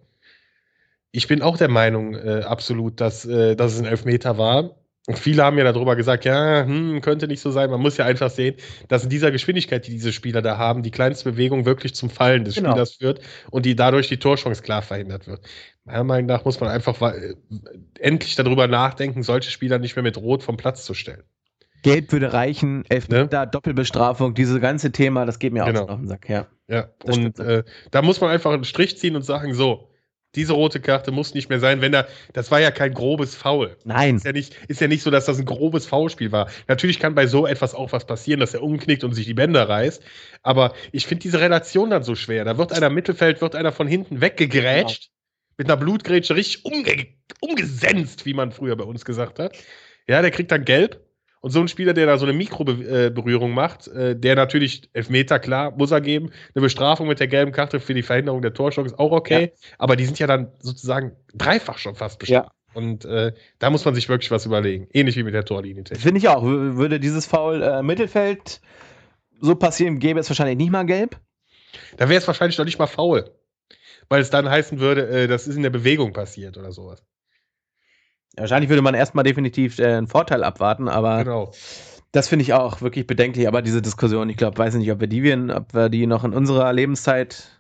Ich bin auch der Meinung, äh, absolut, dass, äh, dass es ein Elfmeter war. Und viele haben ja darüber gesagt, ja, hm, könnte nicht so sein. Man muss ja einfach sehen, dass in dieser Geschwindigkeit, die diese Spieler da haben, die kleinste Bewegung wirklich zum Fallen des genau. Spielers führt und die dadurch die Torchance klar verhindert wird. Meiner Meinung nach muss man einfach äh, endlich darüber nachdenken, solche Spieler nicht mehr mit Rot vom Platz zu stellen. Gelb würde reichen, Elfmeter, ne? Doppelbestrafung, dieses ganze Thema, das geht mir genau. auch auf den Sack. Ja, ja. und äh, da muss man einfach einen Strich ziehen und sagen, so, diese rote Karte muss nicht mehr sein, wenn da, das war ja kein grobes Foul. Nein. Ist ja nicht, ist ja nicht so, dass das ein grobes Foulspiel war. Natürlich kann bei so etwas auch was passieren, dass er umknickt und sich die Bänder reißt. Aber ich finde diese Relation dann so schwer. Da wird einer im Mittelfeld, wird einer von hinten weggegrätscht, genau. mit einer Blutgrätsche richtig umge umgesenzt, wie man früher bei uns gesagt hat. Ja, der kriegt dann gelb. Und so ein Spieler, der da so eine Mikroberührung macht, äh, der natürlich Elfmeter, klar, muss er geben. Eine Bestrafung mit der gelben Karte für die Verhinderung der Torchance ist auch okay. Ja. Aber die sind ja dann sozusagen dreifach schon fast bestraft. Ja. Und äh, da muss man sich wirklich was überlegen. Ähnlich wie mit der Torlinie. Finde ich auch. Würde dieses Foul äh, Mittelfeld so passieren, gäbe es wahrscheinlich nicht mal gelb? Da wäre es wahrscheinlich noch nicht mal faul. Weil es dann heißen würde, äh, das ist in der Bewegung passiert oder sowas. Wahrscheinlich würde man erstmal definitiv äh, einen Vorteil abwarten, aber genau. das finde ich auch wirklich bedenklich. Aber diese Diskussion, ich glaube, weiß nicht, ob wir die, ob wir die noch in unserer Lebenszeit.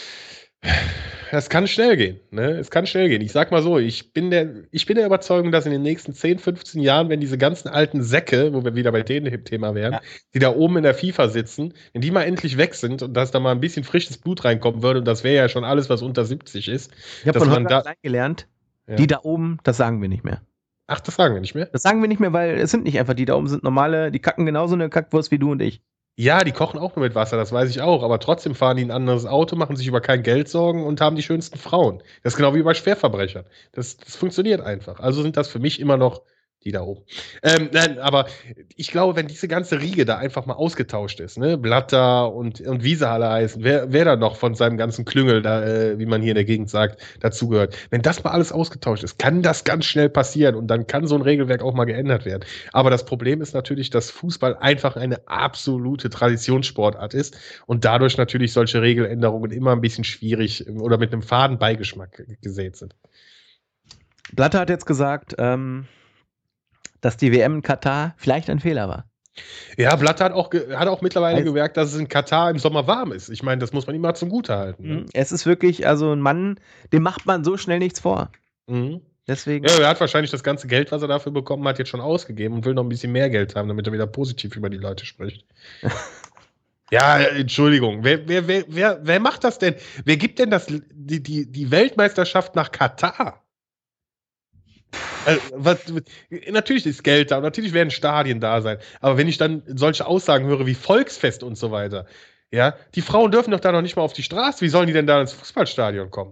Es kann schnell gehen, ne? Es kann schnell gehen. Ich sag mal so, ich bin der, ich bin der Überzeugung, dass in den nächsten zehn, fünfzehn Jahren, wenn diese ganzen alten Säcke, wo wir wieder bei dem Thema wären, ja. die da oben in der FIFA sitzen, wenn die mal endlich weg sind und dass da mal ein bisschen frisches Blut reinkommen würde, und das wäre ja schon alles, was unter siebzig ist. Ich habe von Holger da Klein gelernt. Ja. Die da oben, das sagen wir nicht mehr. Ach, das sagen wir nicht mehr? Das sagen wir nicht mehr, weil es sind nicht einfach die da oben, sind normale, die kacken genauso eine Kackwurst wie du und ich. Ja, die kochen auch nur mit Wasser, das weiß ich auch, aber trotzdem fahren die ein anderes Auto, machen sich über kein Geld Sorgen und haben die schönsten Frauen. Das ist genau wie bei Schwerverbrechern. Das, das funktioniert einfach. Also sind das für mich immer noch die da oben. Ähm, nein, aber ich glaube, wenn diese ganze Riege da einfach mal ausgetauscht ist, ne, Blatter und, und wie sie alle heißen, wer, wer da noch von seinem ganzen Klüngel, da, äh, wie man hier in der Gegend sagt, dazugehört, wenn das mal alles ausgetauscht ist, kann das ganz schnell passieren und dann kann so ein Regelwerk auch mal geändert werden. Aber das Problem ist natürlich, dass Fußball einfach eine absolute Traditionssportart ist und dadurch natürlich solche Regeländerungen immer ein bisschen schwierig oder mit einem faden Beigeschmack gesät sind. Blatter hat jetzt gesagt, ähm, dass die W M in Katar vielleicht ein Fehler war. Ja, Blatter hat auch, ge- hat auch mittlerweile Also- gemerkt, dass es in Katar im Sommer warm ist. Ich meine, das muss man ihm mal zum Gute halten. Ne? Es ist wirklich, also ein Mann, dem macht man so schnell nichts vor. Mhm. Deswegen. Ja, er hat wahrscheinlich das ganze Geld, was er dafür bekommen hat, jetzt schon ausgegeben und will noch ein bisschen mehr Geld haben, damit er wieder positiv über die Leute spricht. Ja, Entschuldigung. Wer, wer, wer, wer, wer macht das denn? Wer gibt denn das, die, die, die Weltmeisterschaft nach Katar? Also, was, natürlich ist Geld da und natürlich werden Stadien da sein. Aber wenn ich dann solche Aussagen höre wie Volksfest und so weiter, ja, die Frauen dürfen doch da noch nicht mal auf die Straße. Wie sollen die denn da ins Fußballstadion kommen?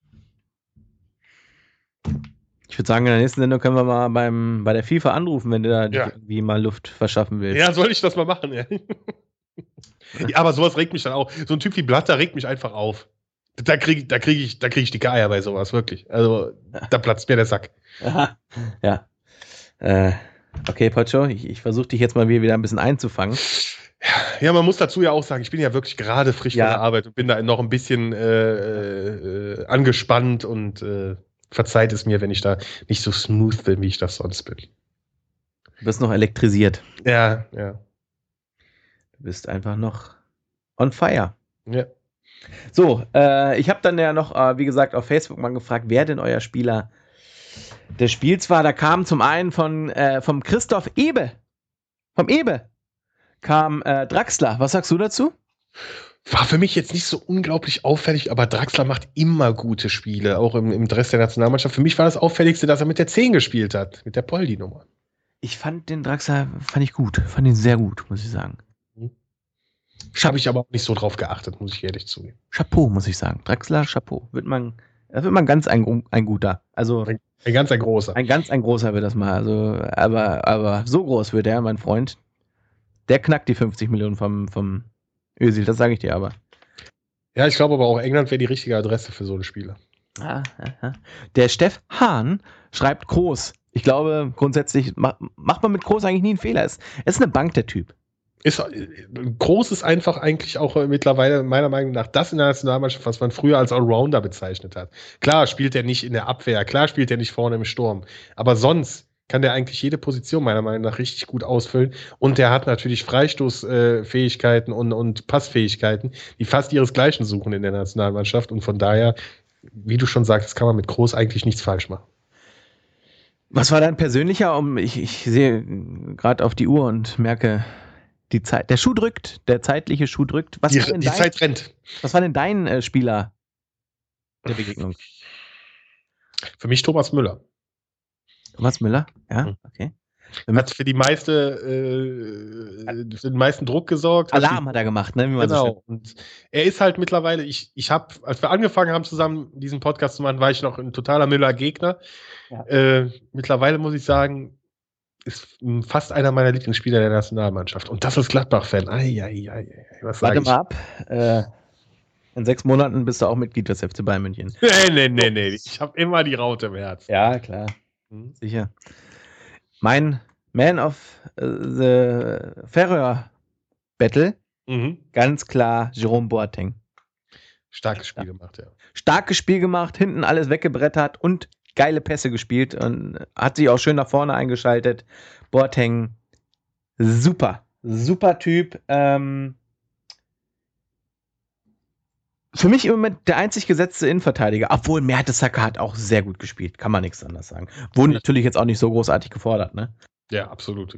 Ich würde sagen, in der nächsten Sendung können wir mal beim, bei der FIFA anrufen, wenn du da Ja. irgendwie mal Luft verschaffen willst. Ja, soll ich das mal machen? Ja. Ja, aber sowas regt mich dann auch. So ein Typ wie Blatter regt mich einfach auf. Da kriege da krieg ich, da krieg ich dicke Eier bei sowas, wirklich. Also, da platzt mir der Sack. Aha. Ja. Äh, okay, Pocho, ich, ich versuche dich jetzt mal wieder ein bisschen einzufangen. Ja, man muss dazu ja auch sagen, ich bin ja wirklich gerade frisch Ja. von der Arbeit und bin da noch ein bisschen äh, äh, angespannt und äh, verzeiht es mir, wenn ich da nicht so smooth bin, wie ich das sonst bin. Du bist noch elektrisiert. Ja, ja. Du bist einfach noch on fire. Ja. So, äh, ich habe dann ja noch, äh, wie gesagt, auf Facebook mal gefragt, wer denn euer Spieler des Spiels war. Da kam zum einen von äh, vom Christoph Ebe, vom Ebe, kam äh, Draxler. Was sagst du dazu? War für mich jetzt nicht so unglaublich auffällig, aber Draxler macht immer gute Spiele, auch im, im Dress der Nationalmannschaft. Für mich war das Auffälligste, dass er mit der zehn gespielt hat, mit der Poldi-Nummer. Ich fand den Draxler, fand ich gut, fand ihn sehr gut, muss ich sagen. Habe ich aber auch nicht so drauf geachtet, muss ich ehrlich zugeben. Chapeau, muss ich sagen. Draxler, Chapeau. Wird man, das wird man ganz ein, ein guter. Also Ein, ein ganz ein großer. ein ganz ein großer wird das mal. Also, aber, aber so groß wird er, mein Freund. Der knackt die fünfzig Millionen vom, vom Özil, das sage ich dir aber. Ja, ich glaube aber auch, England wäre die richtige Adresse für so einen Spieler. Ah, aha. Der Steff Hahn schreibt Kroos. Ich glaube, grundsätzlich macht, macht man mit Kroos eigentlich nie einen Fehler. Es ist eine Bank, der Typ. Ist, groß ist einfach eigentlich auch mittlerweile meiner Meinung nach das in der Nationalmannschaft, was man früher als Allrounder bezeichnet hat. Klar spielt er nicht in der Abwehr, klar spielt er nicht vorne im Sturm, aber sonst kann der eigentlich jede Position meiner Meinung nach richtig gut ausfüllen und der hat natürlich Freistoßfähigkeiten und, und Passfähigkeiten, die fast ihresgleichen suchen in der Nationalmannschaft und von daher, wie du schon sagst, kann man mit Kroos eigentlich nichts falsch machen. Was war dein persönlicher, um ich, ich sehe gerade auf die Uhr und merke, die Zeit, der Schuh drückt, der zeitliche Schuh drückt. Was Die, war denn die dein, Zeit rennt. was war denn dein äh, Spieler der Begegnung? Für mich Thomas Müller. Thomas Müller? Ja, Mhm. okay. Hat für die meiste, äh, für den meisten Druck gesorgt. hat Alarm hat er gemacht, ne? Wie man so Genau. Und er ist halt mittlerweile, ich, ich habe, als wir angefangen haben, zusammen diesen Podcast zu machen, war ich noch ein totaler Müller-Gegner. Ja. Äh, mittlerweile muss ich sagen, ist fast einer meiner Lieblingsspieler der Nationalmannschaft. Und das ist Gladbach-Fan. Eieiei, was sag Warte ich? mal ab. Äh, in sechs Monaten bist du auch Mitglied des F C Bayern München. Nee, nee, nee, nee. Ich habe immer die Raute im Herzen. Ja, klar. Mhm. Sicher. Mein Man of äh, the Färöer Battle, Mhm. ganz klar Jerome Boateng. Starkes Spiel gemacht, ja. Starkes Spiel gemacht, hinten alles weggebrettert und geile Pässe gespielt und hat sich auch schön nach vorne eingeschaltet. Boateng, super, super Typ. Ähm, für mich im Moment der einzig gesetzte Innenverteidiger, obwohl Mertesacker hat auch sehr gut gespielt, kann man nichts anderes sagen. Wurden natürlich jetzt auch nicht so großartig gefordert, ne? Ja, absolut.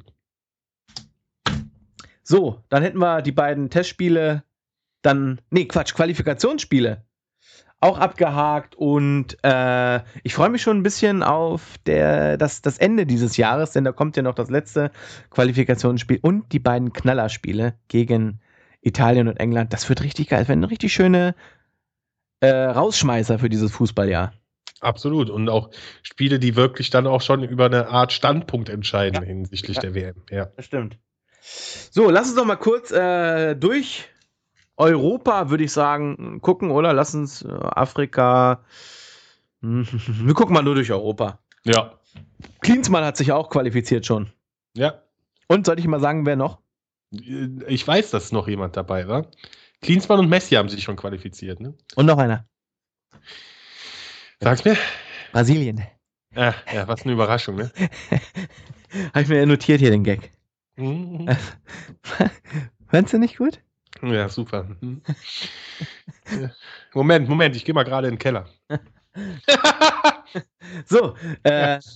So, dann hätten wir die beiden Testspiele, dann, nee, Quatsch, Qualifikationsspiele auch abgehakt und äh, ich freue mich schon ein bisschen auf der, das, das Ende dieses Jahres, denn da kommt ja noch das letzte Qualifikationsspiel und die beiden Knallerspiele gegen Italien und England. Das wird richtig geil. Das werden richtig schöne äh, Rausschmeißer für dieses Fußballjahr. Absolut. Und auch Spiele, die wirklich dann auch schon über eine Art Standpunkt entscheiden Ja. hinsichtlich Ja. der W M. Ja. Das stimmt. So, lass uns doch mal kurz äh, durch Europa, würde ich sagen, gucken, oder? Lass uns äh, Afrika. Wir gucken mal nur durch Europa. Ja. Klinsmann hat sich auch qualifiziert schon. Ja. Und soll ich mal sagen, wer noch? Ich weiß, dass noch jemand dabei war. Klinsmann und Messi haben sich schon qualifiziert, ne? Und noch einer. Sag's mir. Brasilien. Ah, ja, was eine Überraschung, ne? Habe ich mir notiert hier den Gag. Mhm. Fandst du nicht gut? Ja, super. Mhm. Moment, Moment, ich gehe mal gerade in den Keller. So, äh, Ja.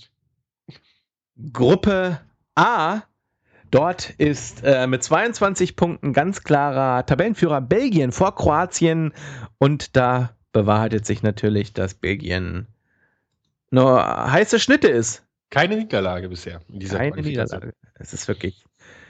Gruppe A. Dort ist äh, mit zweiundzwanzig Punkten ganz klarer Tabellenführer Belgien vor Kroatien. Und da bewahrheitet sich natürlich, dass Belgien nur heiße Schnitte ist. Keine Niederlage bisher in dieser Keine Qualifikation. Niederlage. Es ist wirklich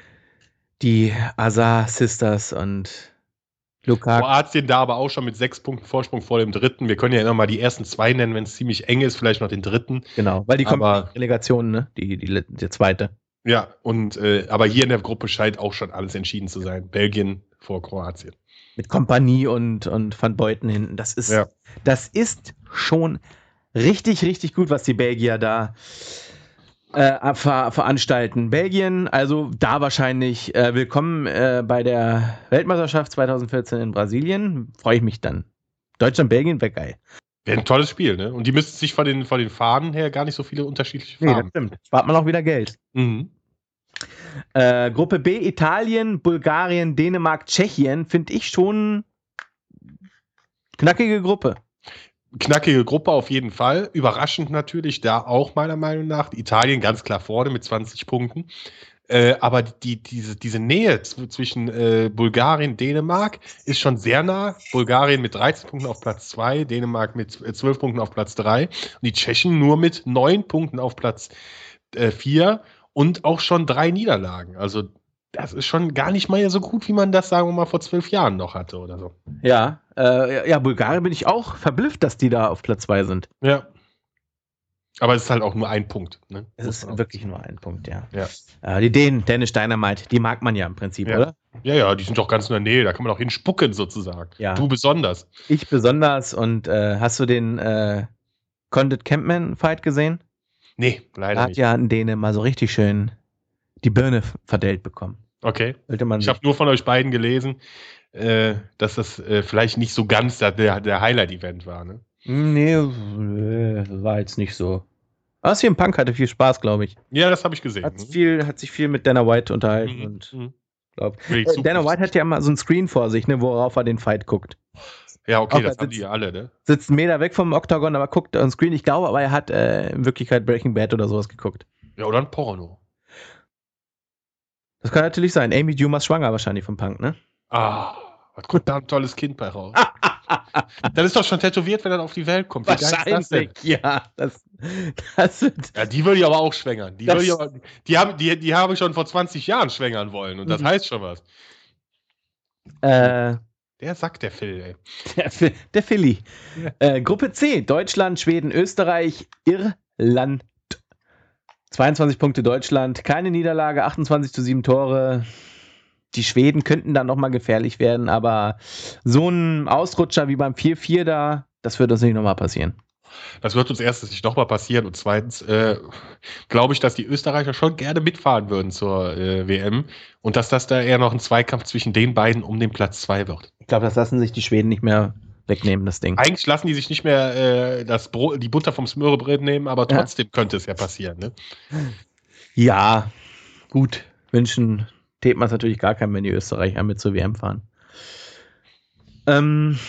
die Azar Sisters und Lukaku. Kroatien da aber auch schon mit sechs Punkten Vorsprung vor dem dritten. Wir können ja immer mal die ersten zwei nennen, wenn es ziemlich eng ist, vielleicht noch den dritten. Genau, weil die kommt Aber- die Relegation, ne? Die, die, die zweite. Ja, und äh, aber hier in der Gruppe scheint auch schon alles entschieden zu sein. Belgien vor Kroatien. Mit Kompanie und, und Van Beuten hinten. Das ist, Ja. das ist schon richtig, richtig gut, was die Belgier da äh, ver veranstalten. Belgien, also da wahrscheinlich äh, willkommen äh, bei der Weltmeisterschaft zwanzig vierzehn in Brasilien. Freue ich mich dann. Deutschland, Belgien, wäre geil. Wäre ein tolles Spiel, ne? Und die müssten sich von den, von den Fahnen her gar nicht so viele unterschiedliche Nee, das Farben. stimmt. Spart man auch wieder Geld. Mhm. Äh, Gruppe B, Italien, Bulgarien, Dänemark, Tschechien, finde ich schon knackige Gruppe. Knackige Gruppe auf jeden Fall. Überraschend natürlich da auch meiner Meinung nach. Italien ganz klar vorne mit zwanzig Punkten. Äh, aber die, diese, diese Nähe z- zwischen äh, Bulgarien und Dänemark ist schon sehr nah. Bulgarien mit dreizehn Punkten auf Platz zwei, Dänemark mit zwölf Punkten auf Platz drei und die Tschechen nur mit neun Punkten auf Platz vier und auch schon drei Niederlagen. Also das ist schon gar nicht mal so gut, wie man das, sagen wir mal, vor zwölf Jahren noch hatte oder so. Ja, äh, ja, Bulgarien bin ich auch verblüfft, dass die da auf Platz zwei sind. Ja. Aber es ist halt auch nur ein Punkt. Ne? Es Muss ist man auch wirklich sagen. nur ein Punkt, ja. Ja. Äh, die Dänen, Dänisch Dynamite, die mag man ja im Prinzip, Ja. oder? Ja, ja, die sind doch ganz in der Nähe. Da kann man auch hinspucken sozusagen. Ja. Du besonders. Ich besonders. Und äh, hast du den äh, Condit Campman-Fight gesehen? Nee, Da leider hat nicht. ja ein Däne mal so richtig schön die Birne verdellt bekommen. Okay. Sollte man Ich sich habe nur von euch beiden gelesen, äh, dass das äh, vielleicht nicht so ganz der, der, der Highlight-Event war. Ne? Nee, äh, war jetzt nicht so. Aber C M Punk hatte viel Spaß, glaube ich. Ja, das habe ich gesehen. Hat, ne? viel, hat sich viel mit Dana White unterhalten. Mhm. Und Mhm. glaub, Für die äh, Dana Zukunft. White hat ja immer so ein Screen vor sich, ne, worauf er den Fight guckt. Ja, okay, Auch das da haben die sitzen- ja alle, ne? Sitzt einen Meter weg vom Octagon, aber guckt on Screen. Ich glaube, aber er hat äh, in Wirklichkeit Breaking Bad oder sowas geguckt. Ja, oder ein Porno. Das kann natürlich sein. Amy Dumas ist schwanger wahrscheinlich vom Punk, ne? Ah, was kommt da ein tolles Kind bei raus? Dann ist doch schon tätowiert, wenn er auf die Welt kommt. Wie geil ist das denn? ja. Das, das wird, Ja, die würde ich aber auch schwängern. Die, Das- würde ich aber, die, haben, die, die habe ich schon vor zwanzig Jahren schwängern wollen. Und das Mhm. heißt schon was. äh, Der sagt der Phil, ey. der, Fi- der Philly. Ja. Äh, Gruppe C. Deutschland, Schweden, Österreich, Irland. zweiundzwanzig Punkte Deutschland. Keine Niederlage, achtundzwanzig zu sieben Tore. Die Schweden könnten dann nochmal gefährlich werden, aber so ein Ausrutscher wie beim vier vier da, das wird uns nicht nochmal passieren. Das wird uns erstens nicht nochmal passieren. Und zweitens äh, glaube ich, dass die Österreicher schon gerne mitfahren würden zur äh, W M. Und dass das da eher noch ein Zweikampf zwischen den beiden um den Platz zwei wird. Ich glaube, das lassen sich die Schweden nicht mehr wegnehmen, das Ding. Eigentlich lassen die sich nicht mehr äh, das Brot, die Butter vom Smörrebröt nehmen, aber Ja. trotzdem könnte es ja passieren. Ne? Ja, gut. Wünschen täten wir es natürlich gar keinem, wenn die Österreicher mit zur W M fahren. Ähm.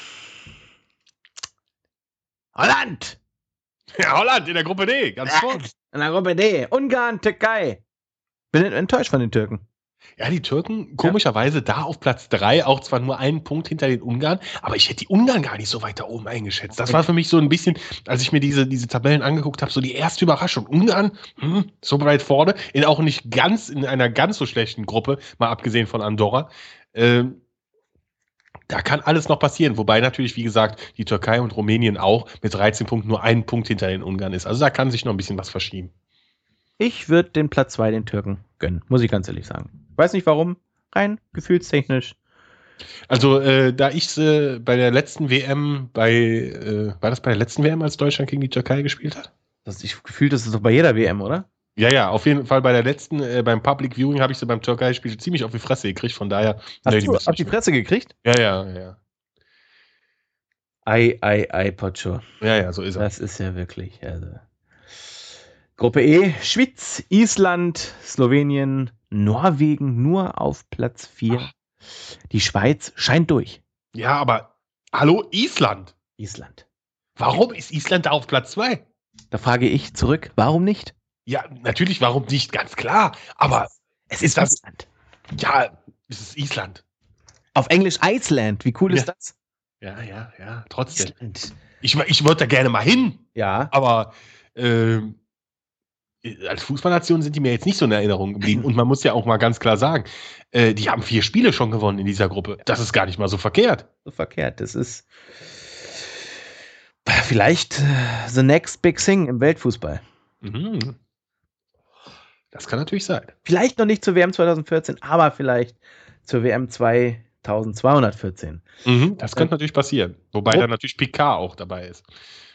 Holland! Ja, Holland in der Gruppe D, ganz vorne. In der Gruppe D. Ungarn, Türkei. Bin enttäuscht von den Türken. Ja, die Türken komischerweise da auf Platz drei, auch zwar nur einen Punkt hinter den Ungarn, aber ich hätte die Ungarn gar nicht so weit da oben eingeschätzt. Das war für mich so ein bisschen, als ich mir diese, diese Tabellen angeguckt habe, so die erste Überraschung. Ungarn, hm, so weit vorne, in auch nicht ganz, in einer ganz so schlechten Gruppe, mal abgesehen von Andorra. Ähm, Da kann alles noch passieren. Wobei natürlich, wie gesagt, die Türkei und Rumänien auch mit dreizehn Punkten nur einen Punkt hinter den Ungarn ist. Also da kann sich noch ein bisschen was verschieben. Ich würde den Platz zwei den Türken gönnen, muss ich ganz ehrlich sagen. Weiß nicht warum, rein gefühlstechnisch. Also äh, da ich äh, bei der letzten W M, bei äh, war das bei der letzten W M, als Deutschland gegen die Türkei gespielt hat? Das ich gefühlt, das ist doch bei jeder W M, oder? Ja, ja, auf jeden Fall bei der letzten, äh, beim Public Viewing habe ich sie beim Türkei-Spiel ziemlich auf die Fresse gekriegt, von daher. Hast nee, du die auf die Fresse gekriegt? Ja, ja, ja. Ei, ei, ei, Pocho. Ja, ja, so ist er. Das ist ja wirklich. Also. Gruppe E, Schweiz, Island, Slowenien, Norwegen nur auf Platz vier. Die Schweiz scheint durch. Ja, aber hallo, Island. Island. Warum ist Island da auf Platz zwei? Da frage ich zurück, warum nicht? Ja, natürlich, warum nicht, ganz klar. Aber es ist das, Island. Ja, es ist Island. Auf Englisch Iceland, wie cool ja. ist das? Ja, ja, ja, trotzdem. Island. Ich, ich würde da gerne mal hin. Ja. Aber äh, als Fußballnation sind die mir jetzt nicht so in Erinnerung geblieben. Und man muss ja auch mal ganz klar sagen, äh, die haben vier Spiele schon gewonnen in dieser Gruppe. Das ist gar nicht mal so verkehrt. So verkehrt. Das ist vielleicht the next big thing im Weltfußball. Mhm. Das kann natürlich sein. Vielleicht noch nicht zur W M zwanzig vierzehn, aber vielleicht zur W M zweitausendzweihundertvierzehn. Mhm, das könnte äh, natürlich passieren. Wobei oh. da natürlich Picard auch dabei ist.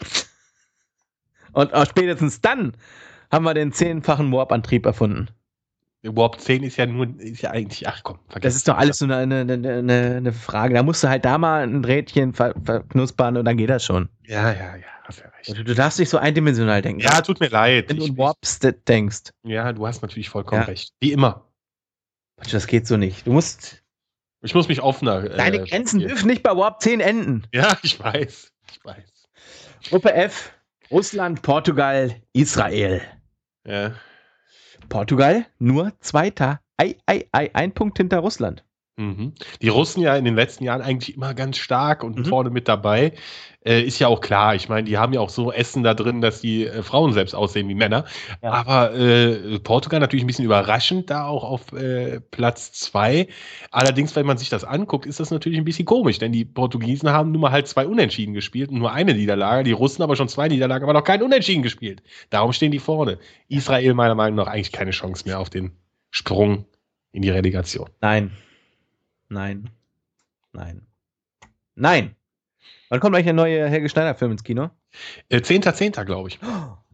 Und auch spätestens dann haben wir den zehnfachen Warp-Antrieb erfunden. Warp zehn ist ja nur, ist ja eigentlich, ach komm, vergiss das ist doch alles so eine, eine, eine, eine Frage. Da musst du halt da mal ein Rädchen ver, verknuspern und dann geht das schon. Ja, ja, ja, hast ja recht. Du, du darfst nicht so eindimensional denken. Ja, tut mir leid. Wenn du an Warps denkst. Ja, du hast natürlich vollkommen ja. recht. Wie immer. Das geht so nicht. Du musst. Ich muss mich offener. Deine äh, Grenzen spielen. Dürfen nicht bei Warp zehn enden. Ja, ich weiß. Ich weiß. Gruppe F. Russland, Portugal, Israel. Ja. Portugal nur Zweiter. Ei, ei, ei, ein Punkt hinter Russland. Mhm. Die Russen ja in den letzten Jahren eigentlich immer ganz stark und mhm. vorne mit dabei. Äh, ist ja auch klar. Ich meine, die haben ja auch so Essen da drin, dass die äh, Frauen selbst aussehen wie Männer. Ja. Aber äh, Portugal natürlich ein bisschen überraschend da auch auf äh, Platz zwei. Allerdings, wenn man sich das anguckt, ist das natürlich ein bisschen komisch, denn die Portugiesen haben nun mal halt zwei Unentschieden gespielt und nur eine Niederlage. Die Russen aber schon zwei Niederlagen, aber noch kein Unentschieden gespielt. Darum stehen die vorne. Israel meiner Meinung nach eigentlich keine Chance mehr auf den Sprung in die Relegation. Nein. Nein. Nein. Nein. Wann kommt eigentlich der neue Helge Schneider-Film ins Kino? Äh, zehnter zehnter glaube ich.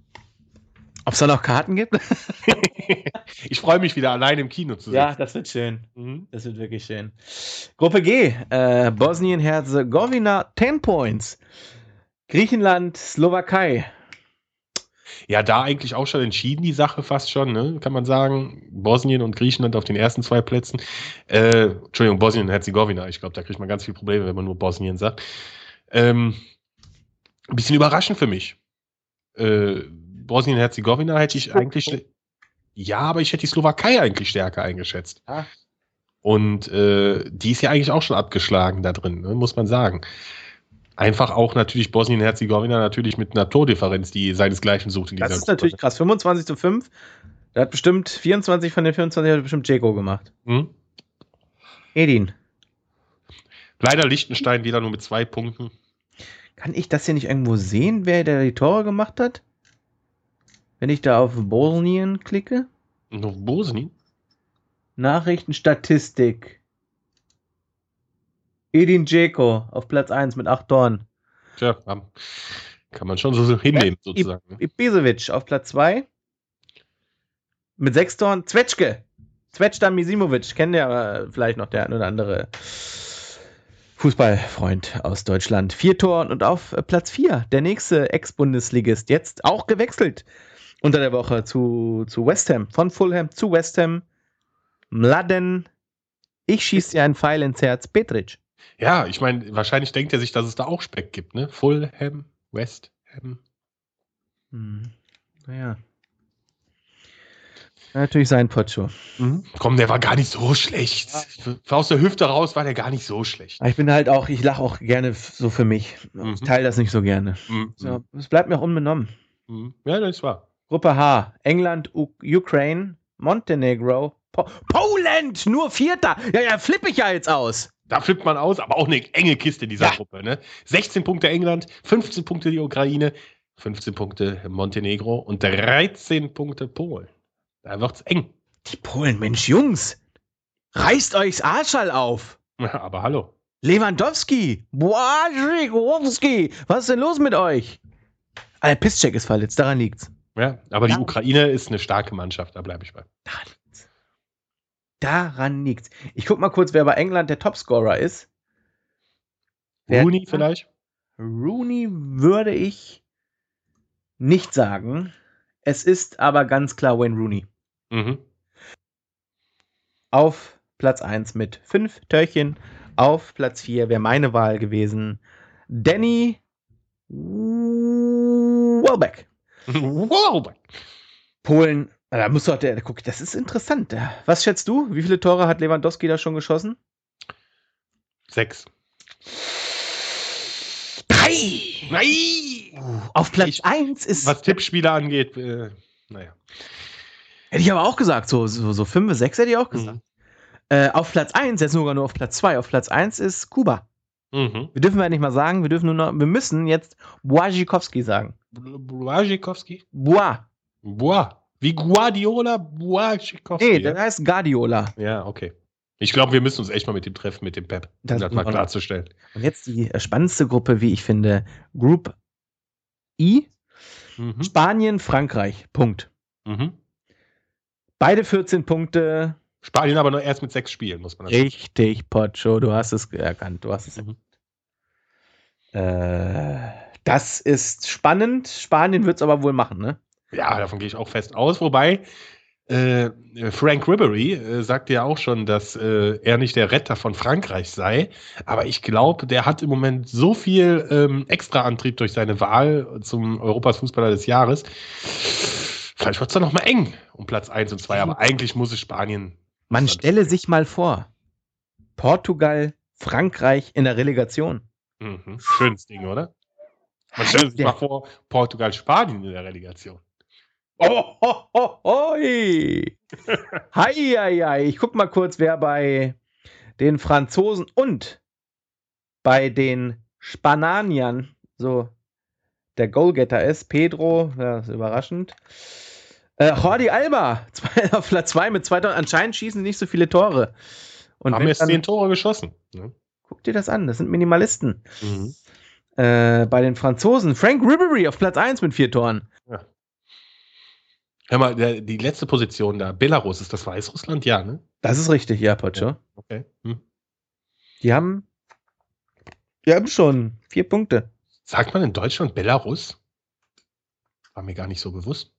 Ob es da noch Karten gibt? Ich freue mich wieder allein im Kino zu sehen. Ja, das wird schön. Mhm. Das wird wirklich schön. Gruppe G. Äh, Bosnien-Herzegowina, zehn Points. Griechenland, Slowakei. Ja, da eigentlich auch schon entschieden, die Sache fast schon, ne? Kann man sagen. Bosnien und Griechenland auf den ersten zwei Plätzen. Äh, Entschuldigung, Bosnien und Herzegowina. Ich glaube, da kriegt man ganz viele Probleme, wenn man nur Bosnien sagt. Ähm, ein bisschen überraschend für mich. Äh, Bosnien und Herzegowina hätte ich eigentlich. Ja, aber ich hätte die Slowakei eigentlich stärker eingeschätzt. Ah. Und äh, die ist ja eigentlich auch schon abgeschlagen da drin, ne? Muss man sagen. Einfach auch natürlich Bosnien-Herzegowina natürlich mit einer Tordifferenz, die seinesgleichen sucht. In das ist Gruppe. Natürlich krass. fünfundzwanzig zu fünf. Da hat bestimmt vierundzwanzig von den vierundzwanzig hat bestimmt Dzeko gemacht. Hm? Edin. Leider Liechtenstein wieder nur mit zwei Punkten. Kann ich das hier nicht irgendwo sehen, wer der die Tore gemacht hat? Wenn ich da auf Bosnien klicke? Und auf Bosnien? Nachrichtenstatistik. Edin Dzeko auf Platz eins mit acht Toren. Tja, kann man schon so hinnehmen, ja, sozusagen. Ibisevic auf Platz zwei mit sechs Toren. Zwetschke. Zvezdan Misimovic. Kennt ja vielleicht noch der ein oder andere Fußballfreund aus Deutschland. Vier Toren und auf Platz vier der nächste Ex-Bundesligist. Jetzt auch gewechselt unter der Woche zu, zu West Ham. Von Fulham zu West Ham. Mladen. Ich schieße dir einen Pfeil ins Herz. Petric. Ja, ich meine, wahrscheinlich denkt er sich, dass es da auch Speck gibt, ne? Fulham, West Ham. Hm. Naja. Natürlich sein Pocho. Mhm. Komm, der war gar nicht so schlecht. Ja. Aus der Hüfte raus war der gar nicht so schlecht. Ich bin halt auch, ich lache auch gerne so für mich. Mhm. Ich teile das nicht so gerne. Mhm. So, es bleibt mir auch unbenommen. Mhm. Ja, das war. Gruppe H. England, U- Ukraine, Montenegro, po- Poland, nur Vierter. Ja, ja, flippe ich ja jetzt aus. Da flippt man aus, aber auch eine enge Kiste in dieser Ja. Gruppe. Ne? sechzehn Punkte England, fünfzehn Punkte die Ukraine, fünfzehn Punkte Montenegro und dreizehn Punkte Polen. Da wird's eng. Die Polen, Mensch, Jungs, reißt euch's Arschall auf. Ja, aber hallo. Lewandowski, Błaszczykowski, was ist denn los mit euch? Ah, der Pisscheck ist verletzt, daran liegt's. Ja, aber die Ja. Ukraine ist eine starke Mannschaft, da bleibe ich bei. Daran liegt's. Daran liegt's. Ich guck mal kurz, wer bei England der Topscorer ist. Wer- Rooney vielleicht? Rooney würde ich nicht sagen. Es ist aber ganz klar Wayne Rooney. Mhm. Auf Platz eins mit fünf Törchen. Auf Platz vier wäre meine Wahl gewesen. Danny Welbeck. Wow. Polen. Da muss doch der, guck, das ist interessant. Was schätzt du? Wie viele Tore hat Lewandowski da schon geschossen? Sechs. Drei! Nein! Auf Platz Ich- eins ist. Was Tippspiele angeht, äh, naja. Hätte ich aber auch gesagt. So, so, so fünf, sechs hätte ich auch gesagt. Mhm. Äh, auf Platz eins, jetzt sogar nur auf Platz zwei. Auf Platz eins ist Kuba. Mhm. Wir dürfen ja nicht mal sagen, wir dürfen nur noch, wir müssen jetzt Błaszczykowski sagen. Błaszczykowski? Bois. Bois. Wie Guardiola Błaszczykowski. Nee, der heißt Guardiola. Ja, okay. Ich glaube, wir müssen uns echt mal mit dem treffen, mit dem Pep, um Das das, mal machen wir. klarzustellen. Und jetzt die äh, spannendste Gruppe, wie ich finde, Group I. Mhm. Spanien, Frankreich. Punkt. Mhm. Beide vierzehn Punkte. Spanien aber nur erst mit sechs Spielen, muss man das sagen. Richtig, Pocho, du hast es erkannt. Du hast es Mhm. Äh, das ist spannend. Spanien wird es aber wohl machen, ne? Ja, davon gehe ich auch fest aus. Wobei äh, Frank Ribery äh, sagte ja auch schon, dass äh, er nicht der Retter von Frankreich sei. Aber ich glaube, der hat im Moment so viel ähm, Extraantrieb durch seine Wahl zum Europas Fußballer des Jahres. Vielleicht wird es dann noch mal eng um Platz eins und zwei. Aber eigentlich muss es Spanien. Man muss stelle das- sich mal vor, Portugal, Frankreich in der Relegation. Mhm. Schönes Ding, oder? Man stellt sich Der- mal vor, Portugal, Spanien in der Relegation. Oh, oh, oh, oi. Hei, hei, hei. Ich guck mal kurz, wer bei den Franzosen und bei den Spaniern so der Goalgetter ist. Pedro, ja, ist überraschend. Äh, Jordi Alba, zwei, auf Platz zwei mit zwei Toren. Anscheinend schießen nicht so viele Tore. Und Haben wenn jetzt dann- zehn Tore geschossen. Ne? guck dir das an, das sind Minimalisten. Mhm. Äh, bei den Franzosen, Frank Ribery auf Platz eins mit vier Toren. Hör mal, der, die letzte Position da, Belarus, ist das Weißrussland? Ja, ne? Das ist richtig, ja, Pocho. Ja. Okay. Hm. Die haben, die haben schon vier Punkte. Sagt man in Deutschland Belarus? War mir gar nicht so bewusst.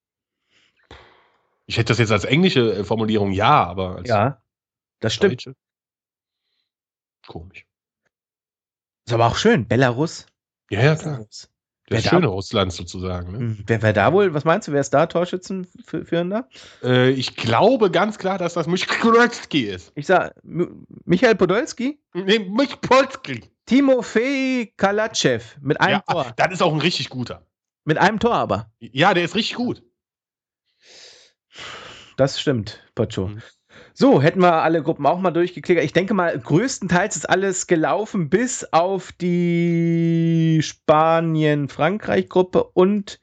Ich hätte das jetzt als englische äh, Formulierung ja, aber als Ja, das stimmt. deutsche. Komisch. Ist aber auch schön, Belarus. Ja, ja, klar. Belarus. Das Wer schöne da- Russland sozusagen. Ne? Hm, Wer, wer da wohl, was meinst du, wer ist da Torschützenführender? Äh, ich glaube ganz klar, dass das Mischkolski ist. Ich sag, M- Michael Podolski, Nee, Mischkolski. Timofei Kalatschew mit einem Ja, Tor. das ist auch ein richtig guter. Mit einem Tor aber. Ja, der ist richtig gut. Das stimmt, Pocho. Mhm. So, hätten wir alle Gruppen auch mal durchgeklickert. Ich denke mal, größtenteils ist alles gelaufen, bis auf die Spanien-Frankreich-Gruppe und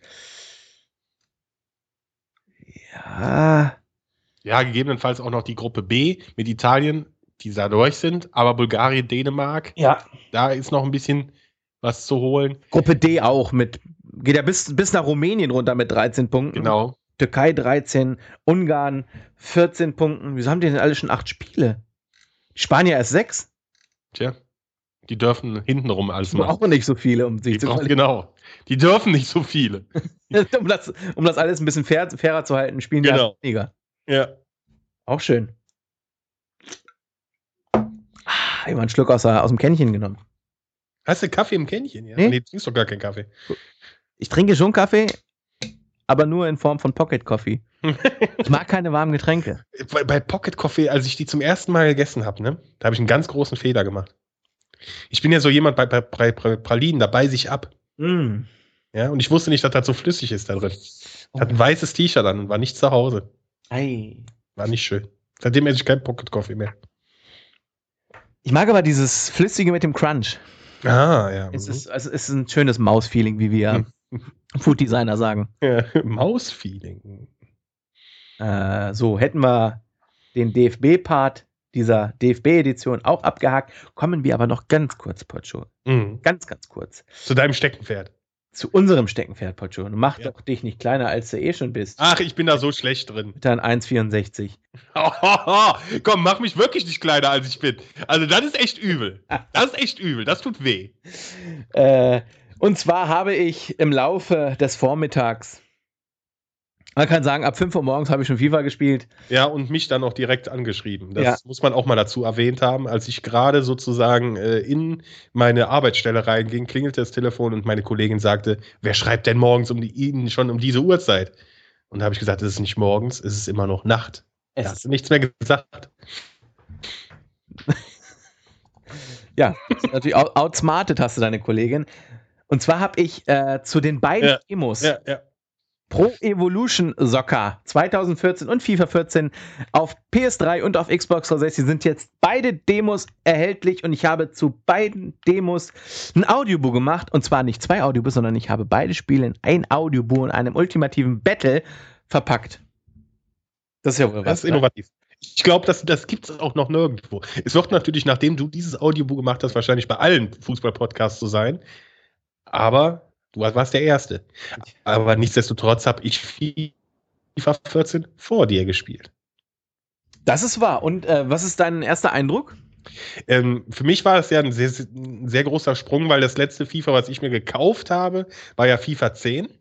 ja, Ja, gegebenenfalls auch noch die Gruppe B mit Italien, die da durch sind, aber Bulgarien, Dänemark, ja, da ist noch ein bisschen was zu holen. Gruppe D auch mit, geht ja bis, bis nach Rumänien runter mit dreizehn Punkten. Genau. Türkei dreizehn, Ungarn vierzehn Punkten. Wieso haben die denn alle schon acht Spiele? Die Spanier erst sechs? Tja, die dürfen hintenrum alles Die machen. brauchen nicht so viele, um sich Die zu brauchen, qualifizieren. genau. Die dürfen nicht so viele. um, das, um das alles ein bisschen fair, fairer zu halten, spielen die Genau. einfach weniger. Ja. Auch schön. Ah, immer einen Schluck aus, der, aus dem Kännchen genommen. Hast du Kaffee im Kännchen? Ja? Nee. Nee, du trinkst doch gar keinen Kaffee. Ich trinke schon Kaffee, aber nur in Form von Pocket Coffee. Ich mag keine warmen Getränke. Bei, bei Pocket Coffee, als ich die zum ersten Mal gegessen habe, ne, da habe ich einen ganz großen Fehler gemacht. Ich bin ja so jemand bei, bei, bei, bei Pralinen, da beiße ich ab. Mm. Ja, und ich wusste nicht, dass das so flüssig ist da drin. Ich Oh. hatte ein weißes T-Shirt an und war nicht zu Hause. Ei. War nicht schön. Seitdem esse ich kein Pocket Coffee mehr. Ich mag aber dieses Flüssige mit dem Crunch. Ah, ja. Es ist, also es ist ein schönes Maus-Feeling, wie wir Food-Designer sagen. Ja, Maus-Feeling. Äh, so, hätten wir den D F B-Part dieser D F B-Edition auch abgehakt. Kommen wir aber noch ganz kurz, Pocho. Mhm. Ganz, ganz kurz. Zu deinem Steckenpferd. Zu unserem Steckenpferd, Pocho. Mach Ja. doch dich nicht kleiner, als du eh schon bist. Ach, ich bin da so schlecht drin. Mit deinen eins Komma vierundsechzig. Komm, mach mich wirklich nicht kleiner, als ich bin. Also das ist echt übel. Das ist echt übel. Das tut weh. Äh, und zwar habe ich im Laufe des Vormittags, man kann sagen, ab fünf Uhr morgens habe ich schon FIFA gespielt. Ja, und mich dann auch direkt angeschrieben. Das Ja. muss man auch mal dazu erwähnt haben. Als ich gerade sozusagen äh, in meine Arbeitsstelle reinging, klingelte das Telefon und meine Kollegin sagte, wer schreibt denn morgens um die, Ihnen schon um diese Uhrzeit? Und da habe ich gesagt, es ist nicht morgens, es ist immer noch Nacht. Es Da hast du nichts mehr gesagt. Ja, natürlich out- outsmartet hast du deine Kollegin. Und zwar habe ich äh, zu den beiden Ja, Demos Ja, ja. Pro Evolution Soccer zwanzig vierzehn und FIFA vierzehn auf P S drei und auf Xbox dreihundertsechzig sind jetzt beide Demos erhältlich und ich habe zu beiden Demos ein Audiobook gemacht und zwar nicht zwei Audiobooks, sondern ich habe beide Spiele in ein Audiobook in einem ultimativen Battle verpackt. Das ist ja wohl was. Das ist innovativ. Ich glaube, das, das gibt es auch noch nirgendwo. Es wird natürlich, nachdem du dieses Audiobook gemacht hast, wahrscheinlich bei allen Fußball-Podcasts so sein. Aber du warst der Erste. Aber nichtsdestotrotz habe ich FIFA vierzehn vor dir gespielt. Das ist wahr. Und äh, was ist dein erster Eindruck? Ähm, für mich war das ja ein sehr, ein sehr großer Sprung, weil das letzte FIFA, was ich mir gekauft habe, war ja FIFA zehn.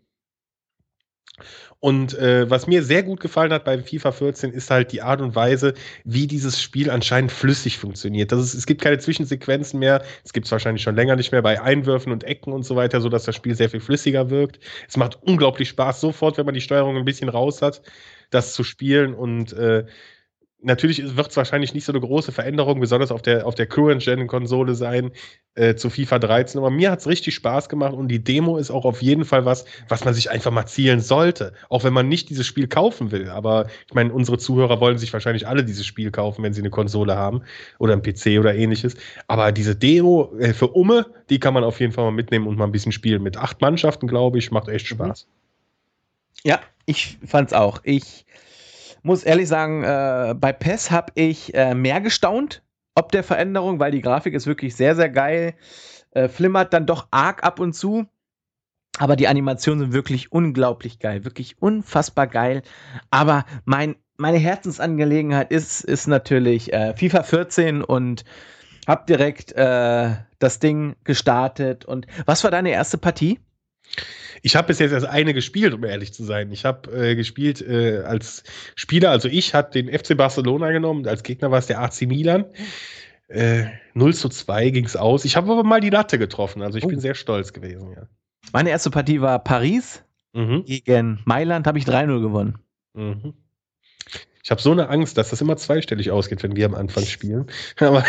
Und äh, was mir sehr gut gefallen hat bei FIFA vierzehn, ist halt die Art und Weise, wie dieses Spiel anscheinend flüssig funktioniert. Das ist, es gibt keine Zwischensequenzen mehr. Es gibt es wahrscheinlich schon länger nicht mehr bei Einwürfen und Ecken und so weiter, sodass das Spiel sehr viel flüssiger wirkt. Es macht unglaublich Spaß, sofort, wenn man die Steuerung ein bisschen raus hat, das zu spielen. Und äh, natürlich wird es wahrscheinlich nicht so eine große Veränderung, besonders auf der, auf der Current-Gen-Konsole sein, äh, zu FIFA dreizehn. Aber mir hat es richtig Spaß gemacht und die Demo ist auch auf jeden Fall was, was man sich einfach mal zielen sollte. Auch wenn man nicht dieses Spiel kaufen will. Aber ich meine, unsere Zuhörer wollen sich wahrscheinlich alle dieses Spiel kaufen, wenn sie eine Konsole haben oder einen P C oder ähnliches. Aber diese Demo äh, für Umme, die kann man auf jeden Fall mal mitnehmen und mal ein bisschen spielen. Mit acht Mannschaften, glaube ich, macht echt Spaß. Ja, ich fand's auch. Ich muss ehrlich sagen, äh, bei P E S habe ich äh, mehr gestaunt, ob der Veränderung, weil die Grafik ist wirklich sehr, sehr geil. Äh, flimmert dann doch arg ab und zu. Aber die Animationen sind wirklich unglaublich geil. Wirklich unfassbar geil. Aber mein, meine Herzensangelegenheit ist, ist natürlich äh, FIFA vierzehn und hab direkt äh, das Ding gestartet. Und was war deine erste Partie? Ich habe bis jetzt erst eine gespielt, um ehrlich zu sein. Ich habe äh, gespielt äh, als Spieler, also ich habe den F C Barcelona genommen, als Gegner war es der A C Milan. Äh, null zu zwei ging es aus. Ich habe aber mal die Latte getroffen, also ich Oh. bin sehr stolz gewesen. Ja. Meine erste Partie war Paris Mhm. gegen Mailand, habe ich drei null gewonnen. Mhm. Ich habe so eine Angst, dass das immer zweistellig ausgeht, wenn wir am Anfang spielen. Aber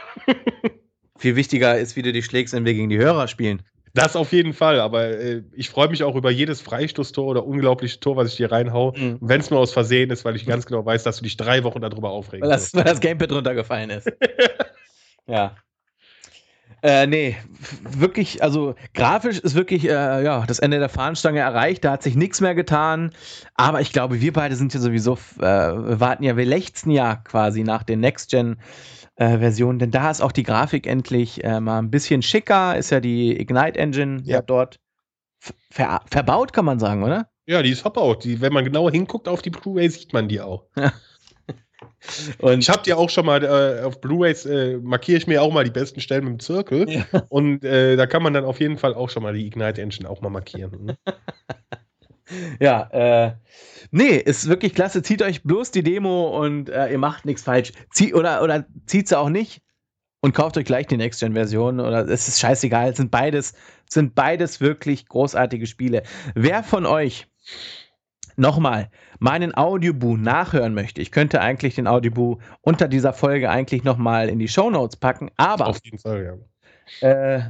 Viel wichtiger ist, wie du dich schlägst, wenn wir gegen die Hörer spielen. das auf jeden Fall, aber äh, ich freue mich auch über jedes Freistoßtor oder unglaubliche Tor, was ich dir reinhau. Mhm. Wenn es nur aus Versehen ist, weil ich ganz genau weiß, dass du dich drei Wochen darüber aufregst. Weil das, weil das Gamepad runtergefallen ist. Ja. Äh, nee, f- wirklich, also grafisch ist wirklich äh, ja, das Ende der Fahnenstange erreicht, da hat sich nichts mehr getan, aber ich glaube, wir beide sind ja sowieso, äh, wir warten ja, wir lechzen ja quasi nach den Next-Gen-Versionen, denn da ist auch die Grafik endlich äh, mal ein bisschen schicker, ist ja die Ignite-Engine ja. Ja. dort f- ver verbaut, kann man sagen, oder? Ja, die ist verbaut. Die, wenn man genauer hinguckt auf die Blu-ray, sieht man die auch. Und Ich habe die auch schon mal äh, auf Blu-rays, äh, markiere ich mir auch mal die besten Stellen mit dem Zirkel. Ja. Und äh, da kann man dann auf jeden Fall auch schon mal die Ignite Engine auch mal markieren. Ne? Ja, äh, nee, ist wirklich klasse. Zieht euch bloß die Demo und äh, ihr macht nichts falsch. Zieh, oder, oder zieht sie auch nicht und kauft euch gleich die Next-Gen-Version. Oder es ist scheißegal. Es sind beides, sind beides wirklich großartige Spiele. Wer von euch nochmal meinen Audioboo nachhören möchte, ich könnte eigentlich den Audioboo unter dieser Folge eigentlich nochmal in die Shownotes packen, aber Auf jeden Fall, ja. äh,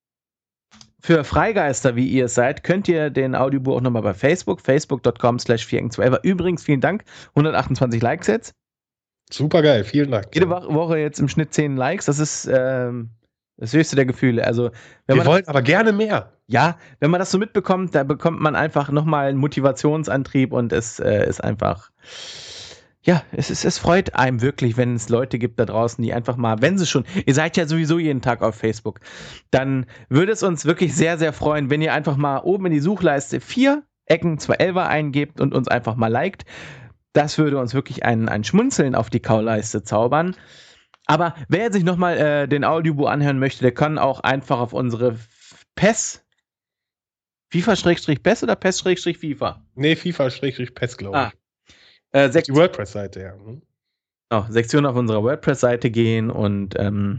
für Freigeister, wie ihr es seid, könnt ihr den Audiobook auch nochmal bei Facebook, facebook punkt com slash vier zwei. Übrigens, vielen Dank, hundertachtundzwanzig Likes jetzt. Super geil, vielen Dank. Jede Woche jetzt im Schnitt zehn Likes, das ist ähm, das höchste der Gefühle. Also, wenn Wir man wollen das, aber gerne mehr. Ja, wenn man das so mitbekommt, da bekommt man einfach nochmal einen Motivationsantrieb und es äh, ist einfach, ja, es, ist, es freut einem wirklich, wenn es Leute gibt da draußen, die einfach mal, wenn sie schon, ihr seid ja sowieso jeden Tag auf Facebook, dann würde es uns wirklich sehr, sehr freuen, wenn ihr einfach mal oben in die Suchleiste vier Ecken zwei Elfer eingebt und uns einfach mal liked. Das würde uns wirklich ein, ein Schmunzeln auf die Kauleiste zaubern. Aber wer sich nochmal äh, den Audiobook anhören möchte, der kann auch einfach auf unsere P E S, FIFA-P E S oder P E S-FIFA? Nee, FIFA-P E S, glaube ich. Ah, äh, Sekt- die WordPress-Seite, ja. Hm. Oh, Sektion auf unserer WordPress-Seite gehen und ähm,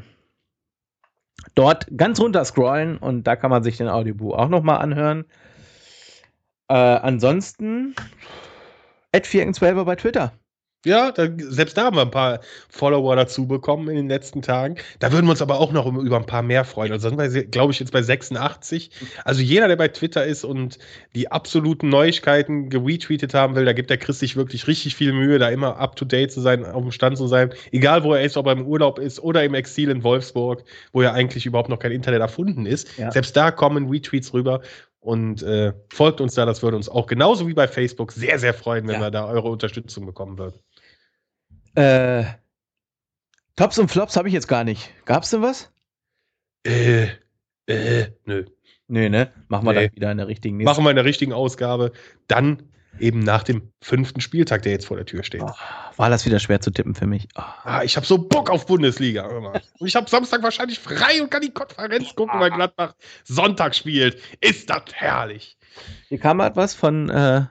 dort ganz runter scrollen und da kann man sich den Audiobook auch nochmal anhören. Äh, ansonsten at vier Ecken zwölfer bei Twitter. Ja, da, selbst da haben wir ein paar Follower dazu bekommen in den letzten Tagen. Da würden wir uns aber auch noch über ein paar mehr freuen. Also sind wir, glaube ich, jetzt bei sechsundachtzig. Also jeder, der bei Twitter ist und die absoluten Neuigkeiten geretweetet haben will, da gibt der Chris sich wirklich richtig viel Mühe, da immer up-to-date zu sein, auf dem Stand zu sein. Egal, wo er ist, ob er im Urlaub ist oder im Exil in Wolfsburg, wo ja eigentlich überhaupt noch kein Internet erfunden ist. Ja. Selbst da kommen Retweets rüber. Und äh, folgt uns da, das würde uns auch genauso wie bei Facebook sehr, sehr freuen, wenn ja. wir da eure Unterstützung bekommen würden. Äh, Tops und Flops habe ich jetzt gar nicht. Gab's denn was? Äh, äh, nö. Nö, ne? Machen wir nee. dann wieder in der richtigen nächsten. Machen wir in der richtigen Ausgabe. Dann eben nach dem fünften Spieltag, der jetzt vor der Tür steht. Oh, war das wieder schwer zu tippen für mich. Oh. Ah, ich habe so Bock auf Bundesliga. Und ich habe Samstag wahrscheinlich frei und kann die Konferenz gucken, weil Gladbach Sonntag spielt. Ist das herrlich. Hier kam etwas von äh,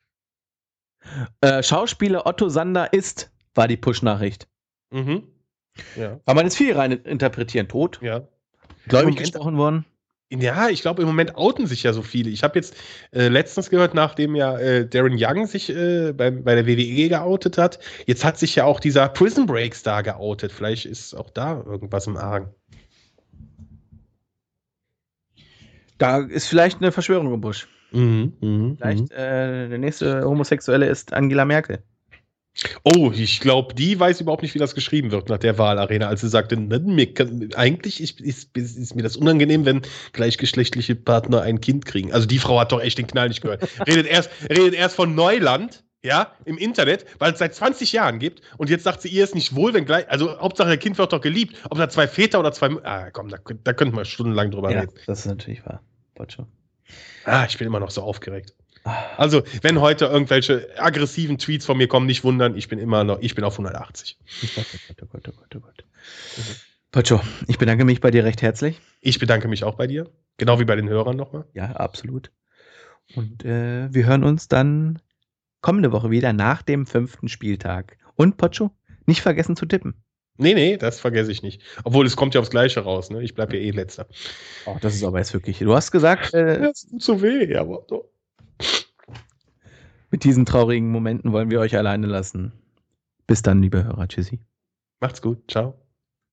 äh, Schauspieler Otto Sander ist, war die Push-Nachricht. Mhm. Ja. Kann man jetzt viel rein interpretieren. Tot. Ja. Gläubig gesprochen worden. Ja, ich glaube, im Moment outen sich ja so viele. Ich habe jetzt äh, letztens gehört, nachdem ja äh, Darren Young sich äh, bei, bei der W W E geoutet hat, jetzt hat sich ja auch dieser Prison Break Star geoutet. Vielleicht ist auch da irgendwas im Argen. Da ist vielleicht eine Verschwörung im Busch. Mhm, mh, vielleicht mh. Äh, der nächste Homosexuelle ist Angela Merkel. Oh, ich glaube, die weiß überhaupt nicht, wie das geschrieben wird nach der Wahlarena, als sie sagte, eigentlich ist, ist, ist mir das unangenehm, wenn gleichgeschlechtliche Partner ein Kind kriegen. Also die Frau hat doch echt den Knall nicht gehört. redet, erst, redet erst von Neuland, ja, im Internet, weil es seit zwanzig Jahren gibt und jetzt sagt sie, ihr ist nicht wohl, wenn gleich, also Hauptsache, der Kind wird doch geliebt. Ob da zwei Väter oder zwei, ah komm, da, da könnten wir stundenlang drüber ja, reden. Das ist natürlich wahr. Schon. Ah, ich bin immer noch so aufgeregt. Also, wenn heute irgendwelche aggressiven Tweets von mir kommen, nicht wundern, ich bin immer noch, ich bin auf hundertachtzig. Oh Gott, oh Gott, oh Gott, oh Gott. Mhm. Pocho, ich bedanke mich bei dir recht herzlich. Ich bedanke mich auch bei dir. Genau wie bei den Hörern nochmal. Ja, absolut. Und äh, wir hören uns dann kommende Woche wieder nach dem fünften Spieltag. Und Pocho, nicht vergessen zu tippen. Nee, nee, das vergesse ich nicht. Obwohl, es kommt ja aufs Gleiche raus, ne? Ich bleibe ja eh Letzter. Oh, das ist aber jetzt wirklich. Du hast gesagt. Äh, das tut so weh, aber doch. Mit diesen traurigen Momenten wollen wir euch alleine lassen. Bis dann, liebe Hörer. Tschüssi. Macht's gut. Ciao.